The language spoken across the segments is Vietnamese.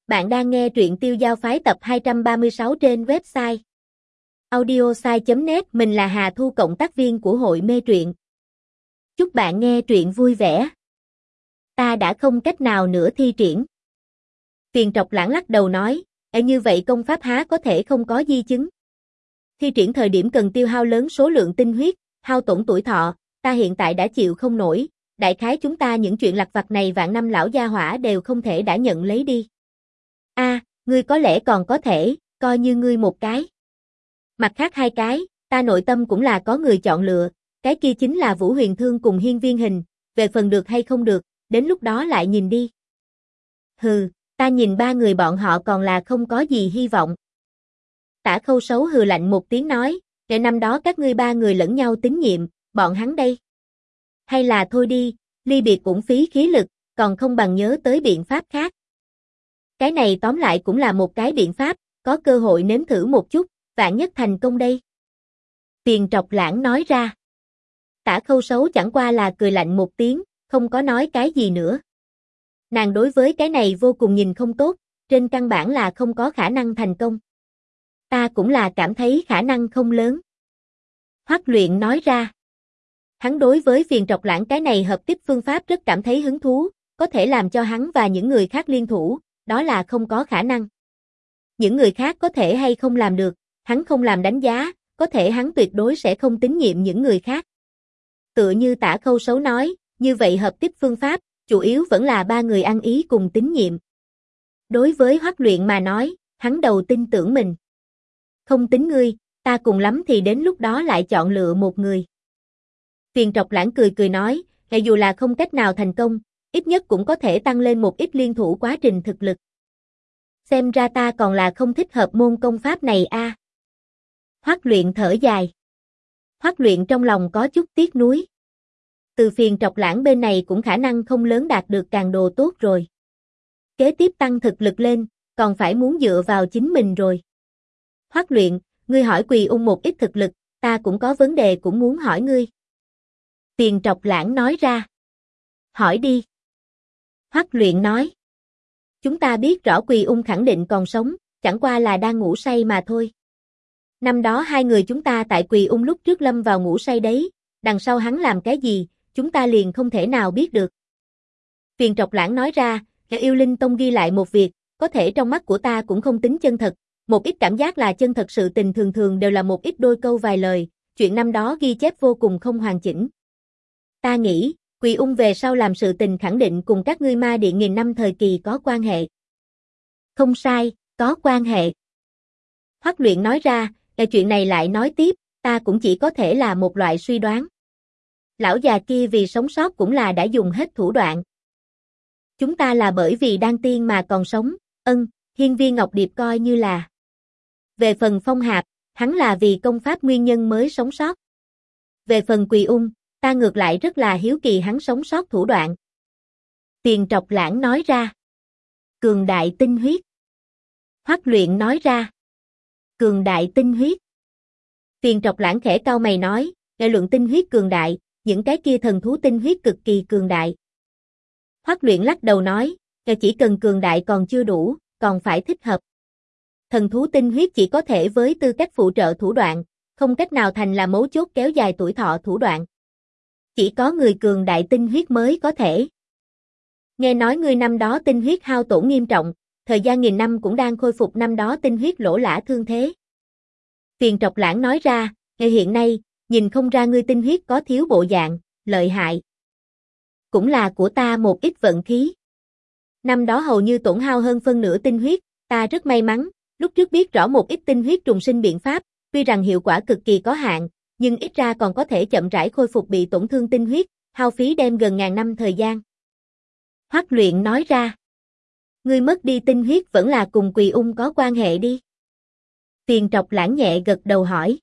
Bạn đang nghe truyện Tiêu Giao Phái tập 236 trên website audiosai.net. Mình là Hà Thu, cộng tác viên của hội mê truyện. Chúc bạn nghe truyện vui vẻ. Ta đã không cách nào nữa thi triển. Phiền Trọc Lãng lắc đầu nói, như vậy công pháp há có thể không có di chứng. Thi triển thời điểm cần tiêu hao lớn số lượng tinh huyết, hao tổn tuổi thọ, ta hiện tại đã chịu không nổi, đại khái chúng ta những chuyện lặt vặt này vạn năm lão gia hỏa đều không thể đã nhận lấy đi. Ngươi có lẽ còn có thể, coi như ngươi một cái. Mặt khác hai cái, ta nội tâm cũng là có người chọn lựa, cái kia chính là Vũ Huyền Thương cùng Hiên Viên Hình, về phần được hay không được, đến lúc đó lại nhìn đi. Hừ, ta nhìn ba người bọn họ còn là không có gì hy vọng. Tả Khâu Sấu hừ lạnh một tiếng nói, để năm đó các ngươi ba người lẫn nhau tín nhiệm, bọn hắn đây. Hay là thôi đi, ly biệt cũng phí khí lực, còn không bằng nhớ tới biện pháp khác. Cái này tóm lại cũng là một cái biện pháp, có cơ hội nếm thử một chút, vạn nhất thành công đây. Tiền Trọc Lãng nói ra. Tả Khâu Sấu chẳng qua là cười lạnh một tiếng, không có nói cái gì nữa. Nàng đối với cái này vô cùng nhìn không tốt, trên căn bản là không có khả năng thành công. Ta cũng là cảm thấy khả năng không lớn. Hoắc Luyện nói ra. Hắn đối với Phiền Trọc Lãng cái này hợp tiếp phương pháp rất cảm thấy hứng thú, có thể làm cho hắn và những người khác liên thủ, đó là không có khả năng. Những người khác có thể hay không làm được, hắn không làm đánh giá, có thể hắn tuyệt đối sẽ không tín nhiệm những người khác. Tựa như Tả Khâu Sấu nói, như vậy hợp tiếp phương pháp, chủ yếu vẫn là ba người ăn ý cùng tín nhiệm. Đối với Hoắc Luyện mà nói, hắn đầu tin tưởng mình. Không tính ngươi, ta cùng lắm thì đến lúc đó lại chọn lựa một người. Phiền Trọc Lãng cười cười nói, dù là không cách nào thành công, ít nhất cũng có thể tăng lên một ít liên thủ quá trình thực lực. Xem ra ta còn là không thích hợp môn công pháp này a. Hoắc Luyện thở dài. Hoắc Luyện trong lòng có chút tiếc nuối. Từ Phiền Trọc Lãng bên này cũng khả năng không lớn đạt được càng đồ tốt rồi. Kế tiếp tăng thực lực lên, còn phải muốn dựa vào chính mình rồi. Hoắc Luyện, ngươi hỏi Quỳ Ung một ít thực lực, ta cũng có vấn đề cũng muốn hỏi ngươi. Phiền Trọc Lãng nói ra. Hỏi đi. Hoắc Luyện nói. Chúng ta biết rõ Quỳ Ung khẳng định còn sống, chẳng qua là đang ngủ say mà thôi. Năm đó hai người chúng ta tại Quỳ Ung lúc trước lâm vào ngủ say đấy, đằng sau hắn làm cái gì, chúng ta liền không thể nào biết được. Phiền Trọc Lãng nói ra, Yêu Linh Tông ghi lại một việc, có thể trong mắt của ta cũng không tính chân thật, một ít cảm giác là chân thật, sự tình thường thường đều là một ít đôi câu vài lời, chuyện năm đó ghi chép vô cùng không hoàn chỉnh. Ta nghĩ, Quỳ Ung về sau làm sự tình khẳng định cùng các ngươi Ma Điện nghìn năm thời kỳ có quan hệ. Không sai, có quan hệ. Hoắc Luyện nói ra, chuyện này lại nói tiếp, ta cũng chỉ có thể là một loại suy đoán. Lão già kia vì sống sót cũng là đã dùng hết thủ đoạn. Chúng ta là bởi vì đan tiên mà còn sống, Hiên Viên Ngọc Điệp coi như là. Về phần Phong Hạp, hắn là vì công pháp nguyên nhân mới sống sót. Về phần Quỳ Ung, ta ngược lại rất là hiếu kỳ hắn sống sót thủ đoạn. Tiền Trọc Lãng nói ra. Cường đại tinh huyết. Hoắc Luyện nói ra. Cường đại tinh huyết. Tiền Trọc Lãng khẽ cau mày nói, đại lượng tinh huyết cường đại, những cái kia thần thú tinh huyết cực kỳ cường đại. Hoắc Luyện lắc đầu nói, chỉ cần cường đại còn chưa đủ, còn phải thích hợp. Thần thú tinh huyết chỉ có thể với tư cách phụ trợ thủ đoạn, không cách nào thành là mấu chốt kéo dài tuổi thọ thủ đoạn. Chỉ có người cường đại tinh huyết mới có thể. Nghe nói ngươi năm đó tinh huyết hao tổn nghiêm trọng, thời gian nghìn năm cũng đang khôi phục năm đó tinh huyết lỗ lã thương thế. Phiền Trọc Lãng nói ra, hiện nay, nhìn không ra ngươi tinh huyết có thiếu bộ dạng, lợi hại. Cũng là của ta một ít vận khí. Năm đó hầu như tổn hao hơn phân nửa tinh huyết, ta rất may mắn, lúc trước biết rõ một ít tinh huyết trùng sinh biện pháp, tuy rằng hiệu quả cực kỳ có hạn, nhưng ít ra còn có thể chậm rãi khôi phục bị tổn thương tinh huyết, hao phí đem gần ngàn năm thời gian. Hoắc Luyện nói ra. Ngươi mất đi tinh huyết vẫn là cùng Quỳ Ung có quan hệ đi. Phiền Trọc Lãng nhẹ gật đầu hỏi.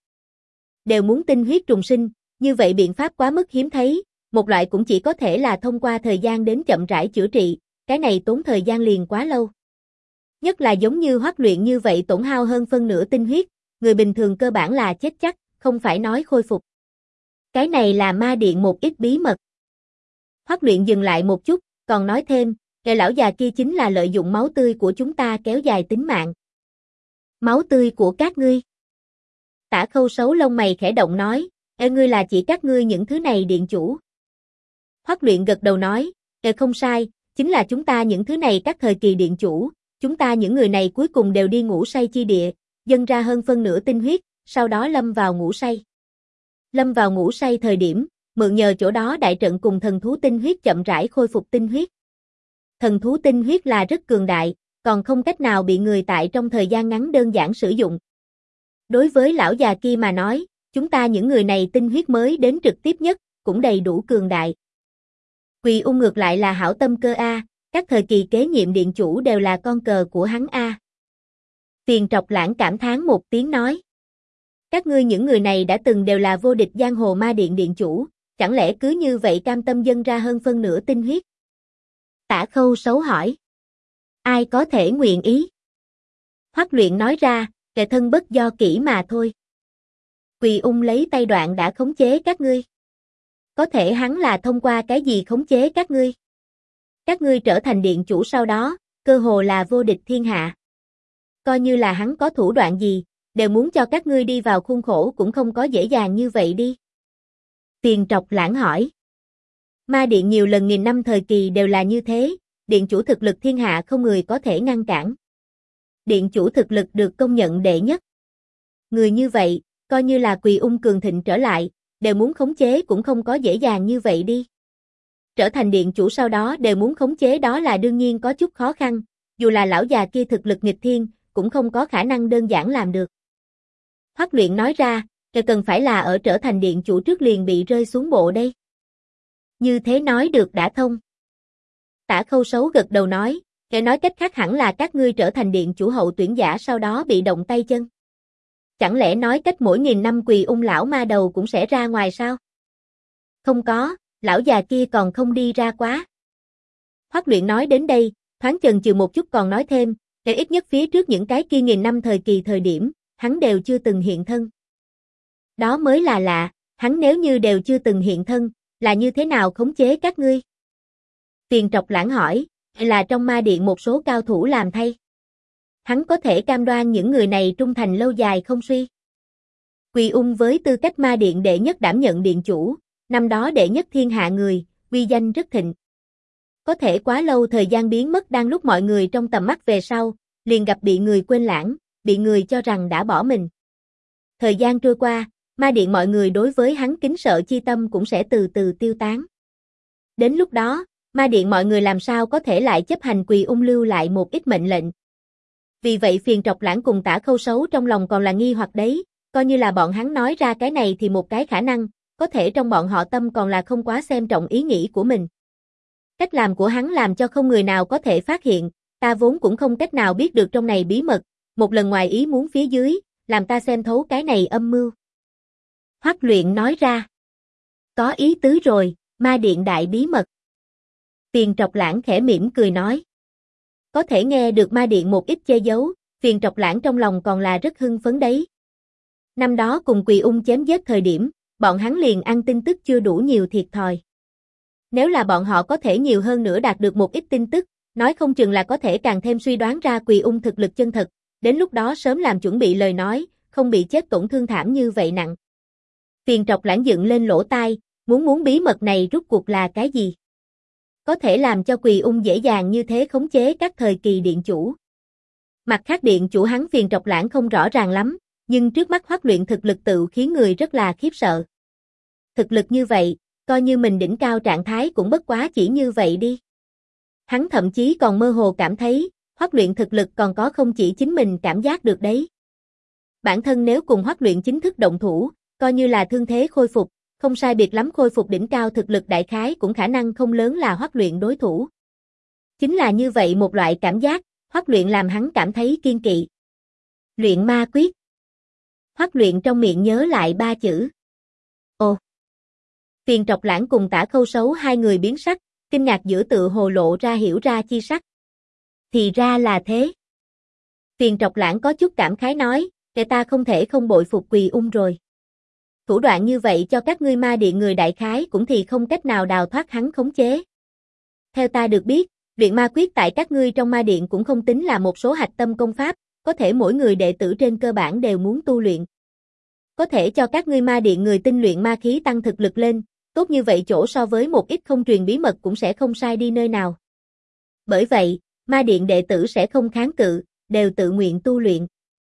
Đều muốn tinh huyết trùng sinh, như vậy biện pháp quá mức hiếm thấy, một loại cũng chỉ có thể là thông qua thời gian đến chậm rãi chữa trị, cái này tốn thời gian liền quá lâu. Nhất là giống như Hoắc Luyện như vậy tổn hao hơn phân nửa tinh huyết, người bình thường cơ bản là chết chắc, không phải nói khôi phục. Cái này là Ma Điện một ít bí mật. Hoắc Luyện dừng lại một chút, còn nói thêm, Kẻ lão già kia chính là lợi dụng máu tươi của chúng ta kéo dài tính mạng. Máu tươi của các ngươi. Tả Khâu Sấu lông mày khẽ động nói, ngươi là chỉ các ngươi những thứ này điện chủ. Hoắc Luyện gật đầu nói, không sai, chính là chúng ta những thứ này các thời kỳ điện chủ, chúng ta những người này cuối cùng đều đi ngủ say chi địa, dâng ra hơn phân nửa tinh huyết, sau đó lâm vào ngủ say. Lâm vào ngủ say thời điểm, mượn nhờ chỗ đó đại trận cùng thần thú tinh huyết chậm rãi khôi phục tinh huyết. Thần thú tinh huyết là rất cường đại, còn không cách nào bị người tại trong thời gian ngắn đơn giản sử dụng. Đối với lão già kia mà nói, chúng ta những người này tinh huyết mới đến trực tiếp nhất, cũng đầy đủ cường đại. Quỳ Ung ngược lại là hảo tâm cơ a, các thời kỳ kế nhiệm điện chủ đều là con cờ của hắn a. Tiền Trọc Lãng cảm thán một tiếng nói. Các ngươi những người này đã từng đều là vô địch giang hồ ma điện điện chủ, chẳng lẽ cứ như vậy cam tâm dâng ra hơn phân nửa tinh huyết? Tả Khâu Sấu hỏi. Ai có thể nguyện ý? Hoắc Luyện nói ra, kẻ thân bất do kỹ mà thôi. Quỳ Ung lấy tay đoạn đã khống chế các ngươi. Có thể hắn là thông qua cái gì khống chế các ngươi? Các ngươi trở thành điện chủ sau đó, cơ hồ là vô địch thiên hạ. Coi như là hắn có thủ đoạn gì, đều muốn cho các ngươi đi vào khuôn khổ cũng không có dễ dàng như vậy đi. Tiền Trọc Lãng hỏi. Ma điện nhiều lần nghìn năm thời kỳ đều là như thế, điện chủ thực lực thiên hạ không người có thể ngăn cản. Điện chủ thực lực được công nhận đệ nhất. Người như vậy, coi như là Quỳ Ung cường thịnh trở lại, đều muốn khống chế cũng không có dễ dàng như vậy đi. Trở thành điện chủ sau đó đều muốn khống chế đó là đương nhiên có chút khó khăn, dù là lão già kia thực lực nghịch thiên, cũng không có khả năng đơn giản làm được. Hoắc Luyện nói ra, cần phải là ở trở thành điện chủ trước liền bị rơi xuống bộ đây. Như thế nói được đã thông. Tả Khâu Sấu gật đầu nói, nói cách khác hẳn là các ngươi trở thành điện chủ hậu tuyển giả sau đó bị động tay chân. Chẳng lẽ nói cách mỗi nghìn năm Quỳ Ung lão ma đầu cũng sẽ ra ngoài sao? Không có, lão già kia còn không đi ra quá. Hoắc Luyện nói đến đây, thoáng chần chừ một chút còn nói thêm, ít nhất phía trước những cái kia nghìn năm thời kỳ thời điểm, hắn đều chưa từng hiện thân. Đó mới là lạ, hắn nếu như đều chưa từng hiện thân, là như thế nào khống chế các ngươi? Tiền Trọc Lãng hỏi, là trong ma điện một số cao thủ làm thay. Hắn có thể cam đoan những người này trung thành lâu dài không suy. Quỳ Ung với tư cách ma điện đệ nhất đảm nhận điện chủ, năm đó đệ nhất thiên hạ người, uy danh rất thịnh. Có thể quá lâu thời gian biến mất đang lúc mọi người trong tầm mắt về sau, liền gặp bị người quên lãng, bị người cho rằng đã bỏ mình. Thời gian trôi qua, ma điện mọi người đối với hắn kính sợ chi tâm cũng sẽ từ từ tiêu tán. Đến lúc đó, ma điện mọi người làm sao có thể lại chấp hành Quỳ Ung lưu lại một ít mệnh lệnh. Vì vậy Phiền Trọc Lãng cùng Tả Khâu Sấu trong lòng còn là nghi hoặc đấy, coi như là bọn hắn nói ra cái này thì một cái khả năng, có thể trong bọn họ tâm còn là không quá xem trọng ý nghĩ của mình. Cách làm của hắn làm cho không người nào có thể phát hiện, ta vốn cũng không cách nào biết được trong này bí mật, một lần ngoài ý muốn phía dưới, làm ta xem thấu cái này âm mưu. Hoắc Luyện nói ra. Có ý tứ rồi, ma điện đại bí mật. Phiền Trọc Lãng khẽ mỉm cười nói. Có thể nghe được ma điện một ít che giấu, Phiền Trọc Lãng trong lòng còn là rất hưng phấn đấy. Năm đó cùng Quỳ Ung chém giết thời điểm, bọn hắn liền ăn tin tức chưa đủ nhiều thiệt thòi. Nếu là bọn họ có thể nhiều hơn nữa đạt được một ít tin tức, nói không chừng là có thể càng thêm suy đoán ra Quỳ Ung thực lực chân thật, đến lúc đó sớm làm chuẩn bị lời nói, không bị chết tổn thương thảm như vậy nặng. Phiền Trọc Lãng dựng lên lỗ tai, muốn bí mật này rút cuộc là cái gì? Có thể làm cho Quỳ Ung dễ dàng như thế khống chế các thời kỳ điện chủ. Mặt khác điện chủ hắn Phiền Trọc Lãng không rõ ràng lắm, nhưng trước mắt Hoắc Luyện thực lực tự khiến người rất là khiếp sợ. Thực lực như vậy, coi như mình đỉnh cao trạng thái cũng bất quá chỉ như vậy đi. Hắn thậm chí còn mơ hồ cảm thấy, Hoắc Luyện thực lực còn có không chỉ chính mình cảm giác được đấy. Bản thân nếu cùng Hoắc Luyện chính thức động thủ, coi như là thương thế khôi phục, không sai biệt lắm khôi phục đỉnh cao thực lực đại khái cũng khả năng không lớn là Hoắc Luyện đối thủ. Chính là như vậy một loại cảm giác, Hoắc Luyện làm hắn cảm thấy kiên kỵ. Luyện ma quyết. Hoắc Luyện trong miệng nhớ lại ba chữ. Ồ. Phiền Trọc Lãng cùng Tả Khâu Sấu hai người biến sắc, kinh ngạc giữa tự hồ lộ ra hiểu ra chi sắc. Thì ra là thế. Phiền Trọc Lãng có chút cảm khái nói, kẻ ta không thể không bội phục Quỳ Ung rồi. Thủ đoạn như vậy cho các ngươi ma điện người đại khái cũng thì không cách nào đào thoát hắn khống chế. Theo ta được biết, Luyện ma quyết tại các ngươi trong ma điện cũng không tính là một số hạch tâm công pháp, có thể mỗi người đệ tử trên cơ bản đều muốn tu luyện. Có thể cho các ngươi ma điện người tinh luyện ma khí tăng thực lực lên, tốt như vậy chỗ so với một ít không truyền bí mật cũng sẽ không sai đi nơi nào. Bởi vậy, ma điện đệ tử sẽ không kháng cự, đều tự nguyện tu luyện.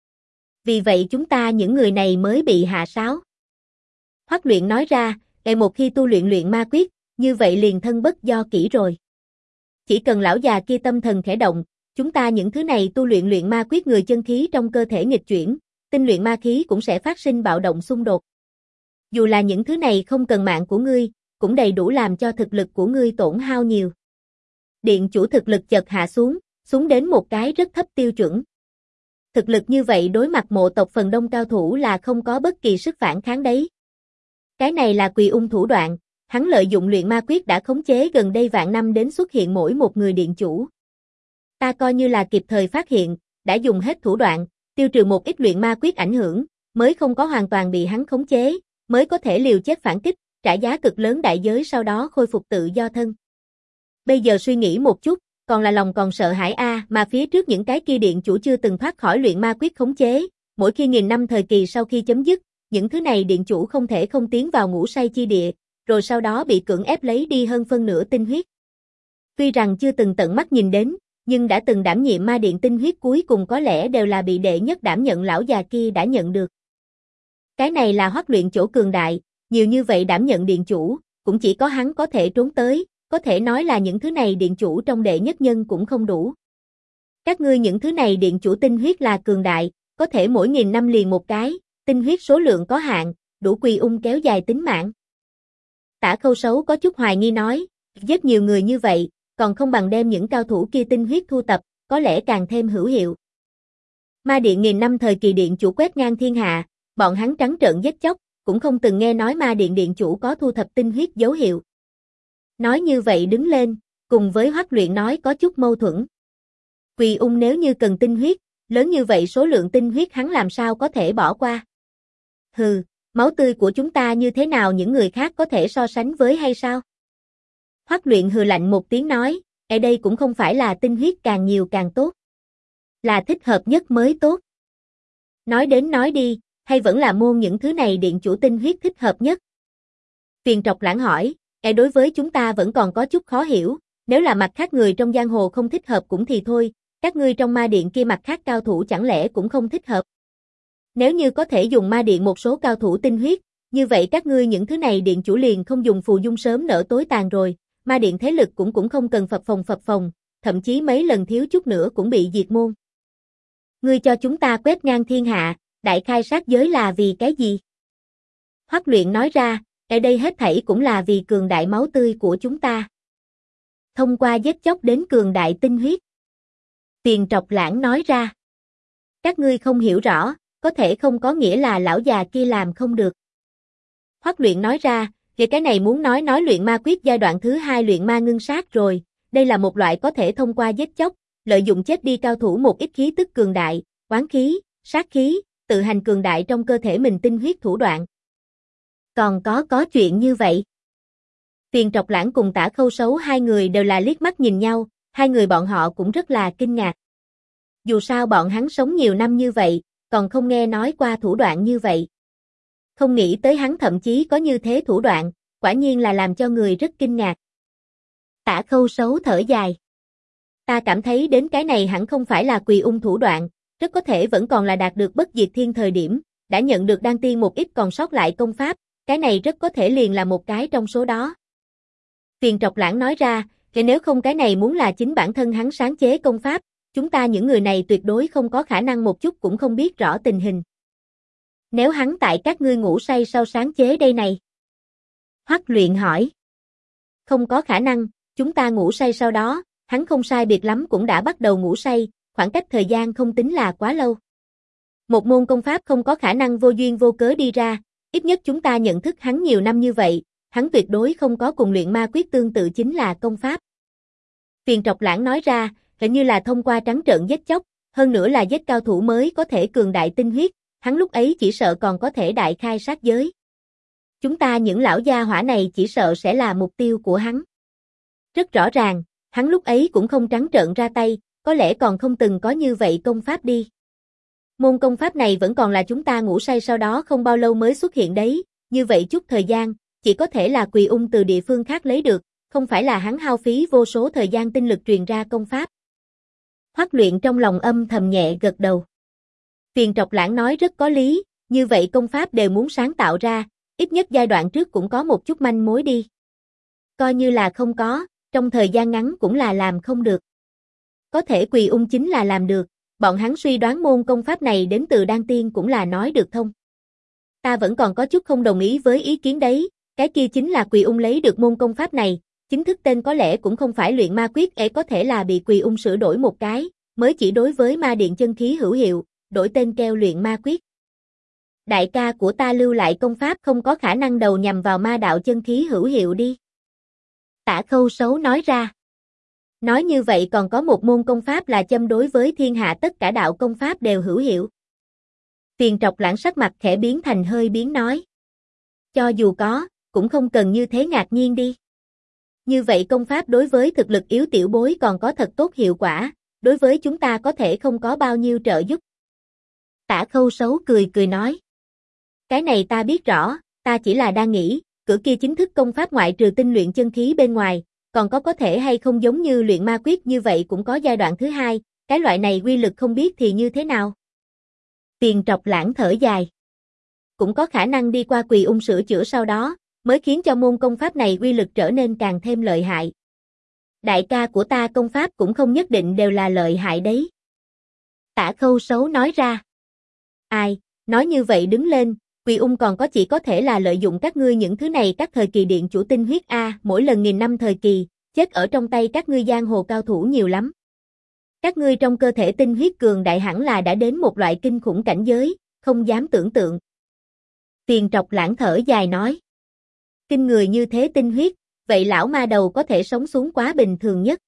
Vì vậy chúng ta những người này mới bị hạ sáo. Hoắc Luyện nói ra, một khi tu luyện ma quyết, như vậy liền thân bất do kỷ rồi. Chỉ cần lão già kia tâm thần khẽ động, chúng ta những thứ này tu luyện ma quyết người chân khí trong cơ thể nghịch chuyển, tinh luyện ma khí cũng sẽ phát sinh bạo động xung đột. Dù là những thứ này không cần mạng của ngươi, cũng đầy đủ làm cho thực lực của ngươi tổn hao nhiều. Điện chủ thực lực chợt hạ xuống đến một cái rất thấp tiêu chuẩn. Thực lực như vậy đối mặt mộ tộc phần đông cao thủ là không có bất kỳ sức phản kháng đấy. Cái này là Quỳ Ung thủ đoạn, hắn lợi dụng luyện ma quyết đã khống chế gần đây vạn năm đến xuất hiện mỗi một người điện chủ. Ta coi như là kịp thời phát hiện, đã dùng hết thủ đoạn, tiêu trừ một ít luyện ma quyết ảnh hưởng, mới không có hoàn toàn bị hắn khống chế, mới có thể liều chết phản kích, trả giá cực lớn đại giới sau đó khôi phục tự do thân. Bây giờ suy nghĩ một chút, còn là lòng còn sợ hãi mà phía trước những cái kia điện chủ chưa từng thoát khỏi luyện ma quyết khống chế, mỗi khi 1000 năm thời kỳ sau khi chấm dứt, những thứ này điện chủ không thể không tiến vào ngủ say chi địa, rồi sau đó bị cưỡng ép lấy đi hơn phân nửa tinh huyết. Tuy rằng chưa từng tận mắt nhìn đến, nhưng đã từng đảm nhiệm ma điện tinh huyết cuối cùng có lẽ đều là bị đệ nhất đảm nhận lão già kia đã nhận được. Cái này là Hoắc Luyện chỗ cường đại, nhiều như vậy đảm nhận điện chủ, cũng chỉ có hắn có thể trốn tới, có thể nói là những thứ này điện chủ trong đệ nhất nhân cũng không đủ. Các ngươi những thứ này điện chủ tinh huyết là cường đại, có thể mỗi 1000 năm liền một cái, tinh huyết số lượng có hạn, đủ Quỳ Ung kéo dài tính mạng. Tả Khâu Sấu có chút hoài nghi nói, giết nhiều người như vậy, còn không bằng đem những cao thủ kia tinh huyết thu tập, có lẽ càng thêm hữu hiệu. Ma điện 1000 năm thời kỳ điện chủ quét ngang thiên hạ, bọn hắn trắng trợn giết chóc, cũng không từng nghe nói ma điện điện chủ có thu thập tinh huyết dấu hiệu. Nói như vậy đứng lên, cùng với Hoắc Luyện nói có chút mâu thuẫn. Quỳ Ung nếu như cần tinh huyết, lớn như vậy số lượng tinh huyết hắn làm sao có thể bỏ qua. Hừ, máu tươi của chúng ta như thế nào những người khác có thể so sánh với hay sao? Hoắc Luyện hừ lạnh một tiếng nói, ở đây cũng không phải là tinh huyết càng nhiều càng tốt. Là thích hợp nhất mới tốt. Nói đến nói đi, hay vẫn là môn những thứ này điện chủ tinh huyết thích hợp nhất? Tuyền Trọc Lãng hỏi, đối với chúng ta vẫn còn có chút khó hiểu, nếu là mặt khác người trong giang hồ không thích hợp cũng thì thôi, các ngươi trong ma điện kia mặt khác cao thủ chẳng lẽ cũng không thích hợp? Nếu như có thể dùng ma điện một số cao thủ tinh huyết, như vậy các ngươi những thứ này điện chủ liền không dùng phù dung sớm nở tối tàn rồi, ma điện thế lực cũng không cần phập phồng, thậm chí mấy lần thiếu chút nữa cũng bị diệt môn. Ngươi cho chúng ta quét ngang thiên hạ, đại khai sát giới là vì cái gì? Hoắc Luyện nói ra, ở đây hết thảy cũng là vì cường đại máu tươi của chúng ta. Thông qua giết chóc đến cường đại tinh huyết. Tuyền Trọc Lãng nói ra. Các ngươi không hiểu rõ, có thể không có nghĩa là lão già kia làm không được. Hoắc Luyện nói ra, về cái này muốn nói luyện ma quyết giai đoạn thứ 2 luyện ma ngưng sát rồi, đây là một loại có thể thông qua giết chóc, lợi dụng chết đi cao thủ một ít khí tức cường đại, oán khí, sát khí, tự hành cường đại trong cơ thể mình tinh huyết thủ đoạn. Còn có chuyện như vậy. Tuyền Trọc Lãng cùng Tả Khâu Sấu hai người đều là liếc mắt nhìn nhau, hai người bọn họ cũng rất là kinh ngạc. Dù sao bọn hắn sống nhiều năm như vậy, còn không nghe nói qua thủ đoạn như vậy. Không nghĩ tới hắn thậm chí có như thế thủ đoạn, quả nhiên là làm cho người rất kinh ngạc. Tả Khâu Sấu thở dài. Ta cảm thấy đến cái này hẳn không phải là Quỳ Ung thủ đoạn, rất có thể vẫn còn là đạt được bất diệt thiên thời điểm, đã nhận được đan tiên một ít còn sót lại công pháp, cái này rất có thể liền là một cái trong số đó. Tuyền Trọc Lãng nói ra, nếu không cái này muốn là chính bản thân hắn sáng chế công pháp, chúng ta những người này tuyệt đối không có khả năng một chút cũng không biết rõ tình hình. Nếu hắn tại các ngươi ngủ say sau sáng chế đây này? Hoắc Luyện hỏi. Không có khả năng, chúng ta ngủ say sau đó, hắn không sai biệt lắm cũng đã bắt đầu ngủ say, khoảng cách thời gian không tính là quá lâu. Một môn công pháp không có khả năng vô duyên vô cớ đi ra, ít nhất chúng ta nhận thức hắn nhiều năm như vậy, hắn tuyệt đối không có cùng luyện ma quyết tương tự chính là công pháp. Tuyền Trọc Lãng nói ra, hình như là thông qua trắng trợn giết chóc, hơn nữa là giết cao thủ mới có thể cường đại tinh huyết, hắn lúc ấy chỉ sợ còn có thể đại khai sát giới. Chúng ta những lão gia hỏa này chỉ sợ sẽ là mục tiêu của hắn. Rất rõ ràng, Hắn lúc ấy cũng không trắng trợn ra tay, có lẽ còn không từng có như vậy công pháp đi. Môn công pháp này vẫn còn là chúng ta ngủ say sau đó không bao lâu mới xuất hiện đấy, như vậy chút thời gian, chỉ có thể là Quỳ Ung từ địa phương khác lấy được, không phải là hắn hao phí vô số thời gian tinh lực truyền ra công pháp. Hoắc Luyện trong lòng âm thầm nhẹ gật đầu. Phiền Trọc Lãng nói rất có lý, như vậy công pháp đều muốn sáng tạo ra, ít nhất giai đoạn trước cũng có một chút manh mối đi. Coi như là không có, trong thời gian ngắn cũng là làm không được. Có thể Quỳ Ung chính là làm được, bọn hắn suy đoán môn công pháp này đến từ Đan Tiên cũng là nói được thông. Ta vẫn còn có chút không đồng ý với ý kiến đấy, cái kia chính là Quỳ Ung lấy được môn công pháp này, chính thức tên có lẽ cũng không phải luyện ma quyết ấy, có thể là bị Quỳ Ung sửa đổi một cái, mới chỉ đối với ma điện chân khí hữu hiệu, đổi tên kêu luyện ma quyết. Đại ca của ta lưu lại công pháp không có khả năng đầu nhằm vào ma đạo chân khí hữu hiệu đi. Tả Khâu Sấu nói ra. Nói như vậy còn có một môn công pháp là châm đối với thiên hạ tất cả đạo công pháp đều hữu hiệu. Phiền Trọc Lãng sắc mặt khẽ biến thành hơi biến nói. Cho dù có, cũng không cần như thế ngạc nhiên đi. Như vậy công pháp đối với thực lực yếu tiểu bối còn có thật tốt hiệu quả, đối với chúng ta có thể không có bao nhiêu trợ giúp. Tả Khâu Sấu cười cười nói. Cái này ta biết rõ, ta chỉ là đang nghĩ, cửa kia chính thức công pháp ngoại trừ tinh luyện chân khí bên ngoài, còn có thể hay không giống như luyện ma quyết như vậy cũng có giai đoạn thứ hai, cái loại này quy lực không biết thì như thế nào. Phiền Trọc Lãng thở dài. Cũng có khả năng đi qua Quỳ Ung sửa chữa sau đó, mới khiến cho môn công pháp này quy lực trở nên càng thêm lợi hại. Đại ca của ta công pháp cũng không nhất định đều là lợi hại đấy. Tả Khâu Sấu nói ra. Ai, nói như vậy đứng lên, Quỳ Ung còn có chỉ có thể là lợi dụng các ngươi những thứ này các thời kỳ điện chủ tinh huyết A, mỗi lần 1000 năm thời kỳ, chết ở trong tay các ngươi giang hồ cao thủ nhiều lắm. Các ngươi trong cơ thể tinh huyết cường đại hẳn là đã đến một loại kinh khủng cảnh giới, không dám tưởng tượng. Phiền Trọc Lãng thở dài nói. Kinh người như thế tinh huyết, vậy lão ma đầu có thể sống xuống quá bình thường nhất.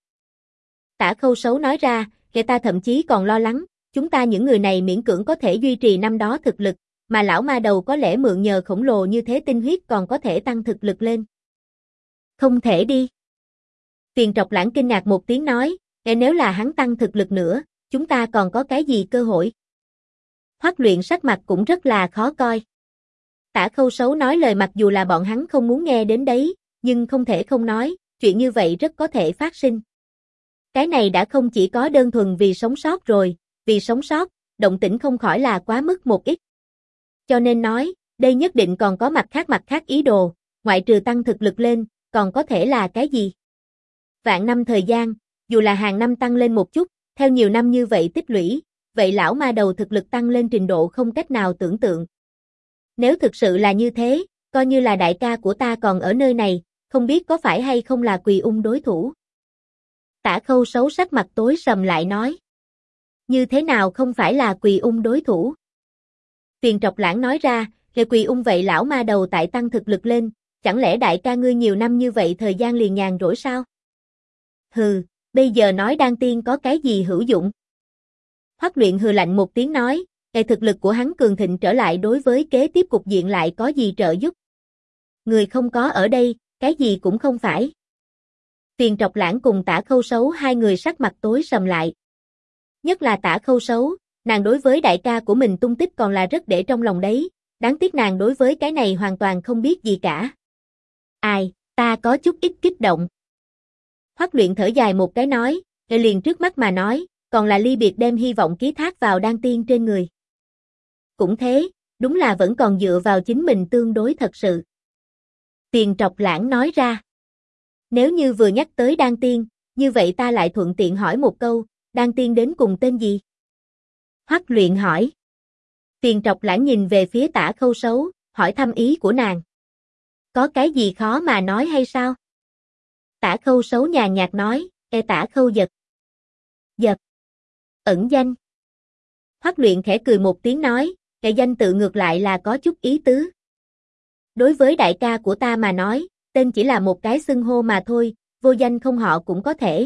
Tả Khâu Sấu nói ra, kẻ ta thậm chí còn lo lắng, chúng ta những người này miễn cưỡng có thể duy trì năm đó thực lực, mà lão ma đầu có lẽ mượn nhờ khổng lồ như thế tinh huyết còn có thể tăng thực lực lên. Không thể đi. Phiền Trọc Lãng kinh ngạc một tiếng nói, nếu là hắn tăng thực lực nữa, chúng ta còn có cái gì cơ hội? Hoắc Luyện sắc mặt cũng rất là khó coi. Tả Khâu Sấu nói lời mặc dù là bọn hắn không muốn nghe đến đấy, nhưng không thể không nói, chuyện như vậy rất có thể phát sinh. Cái này đã không chỉ có đơn thuần vì sống sót rồi, vì sống sót, động tĩnh không khỏi là quá mức một ít. Cho nên nói, đây nhất định còn có mặt khác ý đồ, ngoại trừ tăng thực lực lên, còn có thể là cái gì? Vạn năm thời gian, dù là hàng năm tăng lên một chút, theo nhiều năm như vậy tích lũy, vậy lão ma đầu thực lực tăng lên trình độ không cách nào tưởng tượng. Nếu thực sự là như thế, coi như là đại ca của ta còn ở nơi này, không biết có phải hay không là Quỳ Ung đối thủ. Tả Khâu Sấu sắc mặt tối sầm lại nói. Như thế nào không phải là Quỳ Ung đối thủ? Phiền Trọc Lãng nói ra, kể Quỳ Ung vậy lão ma đầu tại tăng thực lực lên, chẳng lẽ đại ca ngươi nhiều năm như vậy thời gian liền nhàn rỗi sao? Hừ, bây giờ nói Đan Tiên có cái gì hữu dụng? Hoắc Luyện hừ lạnh một tiếng nói, thực lực của hắn cường thịnh trở lại đối với kế tiếp cục diện lại có gì trợ giúp? Người không có ở đây, cái gì cũng không phải. Phiền Trọc Lãng cùng Tả Khâu Sấu hai người sắc mặt tối sầm lại. Nhất là Tả Khâu Sấu, nàng đối với đại ca của mình tung tích còn là rất để trong lòng đấy, đáng tiếc nàng đối với cái này hoàn toàn không biết gì cả. Ai, ta có chút ít kích động. Hoắc Luyện thở dài một cái nói, liền trước mắt mà nói, còn là ly biệt đem hy vọng ký thác vào Đan Tiên trên người. Cũng thế, đúng là vẫn còn dựa vào chính mình tương đối thật sự. Phiền Trọc Lãng nói ra. Nếu như vừa nhắc tới Đan Tiên, như vậy ta lại thuận tiện hỏi một câu, Đan Tiên đến cùng tên gì? Hoắc Luyện hỏi. Phiền Trọc Lãng nhìn về phía Tả Khâu Sấu, hỏi thăm ý của nàng. Có cái gì khó mà nói hay sao? Tả Khâu Sấu nhàn nhạt nói, Tả Khâu Dật. Dật. Ẩn danh. Hoắc Luyện khẽ cười một tiếng nói, cái danh tự ngược lại là có chút ý tứ. Đối với đại ca của ta mà nói, tên chỉ là một cái xưng hô mà thôi, vô danh không họ cũng có thể.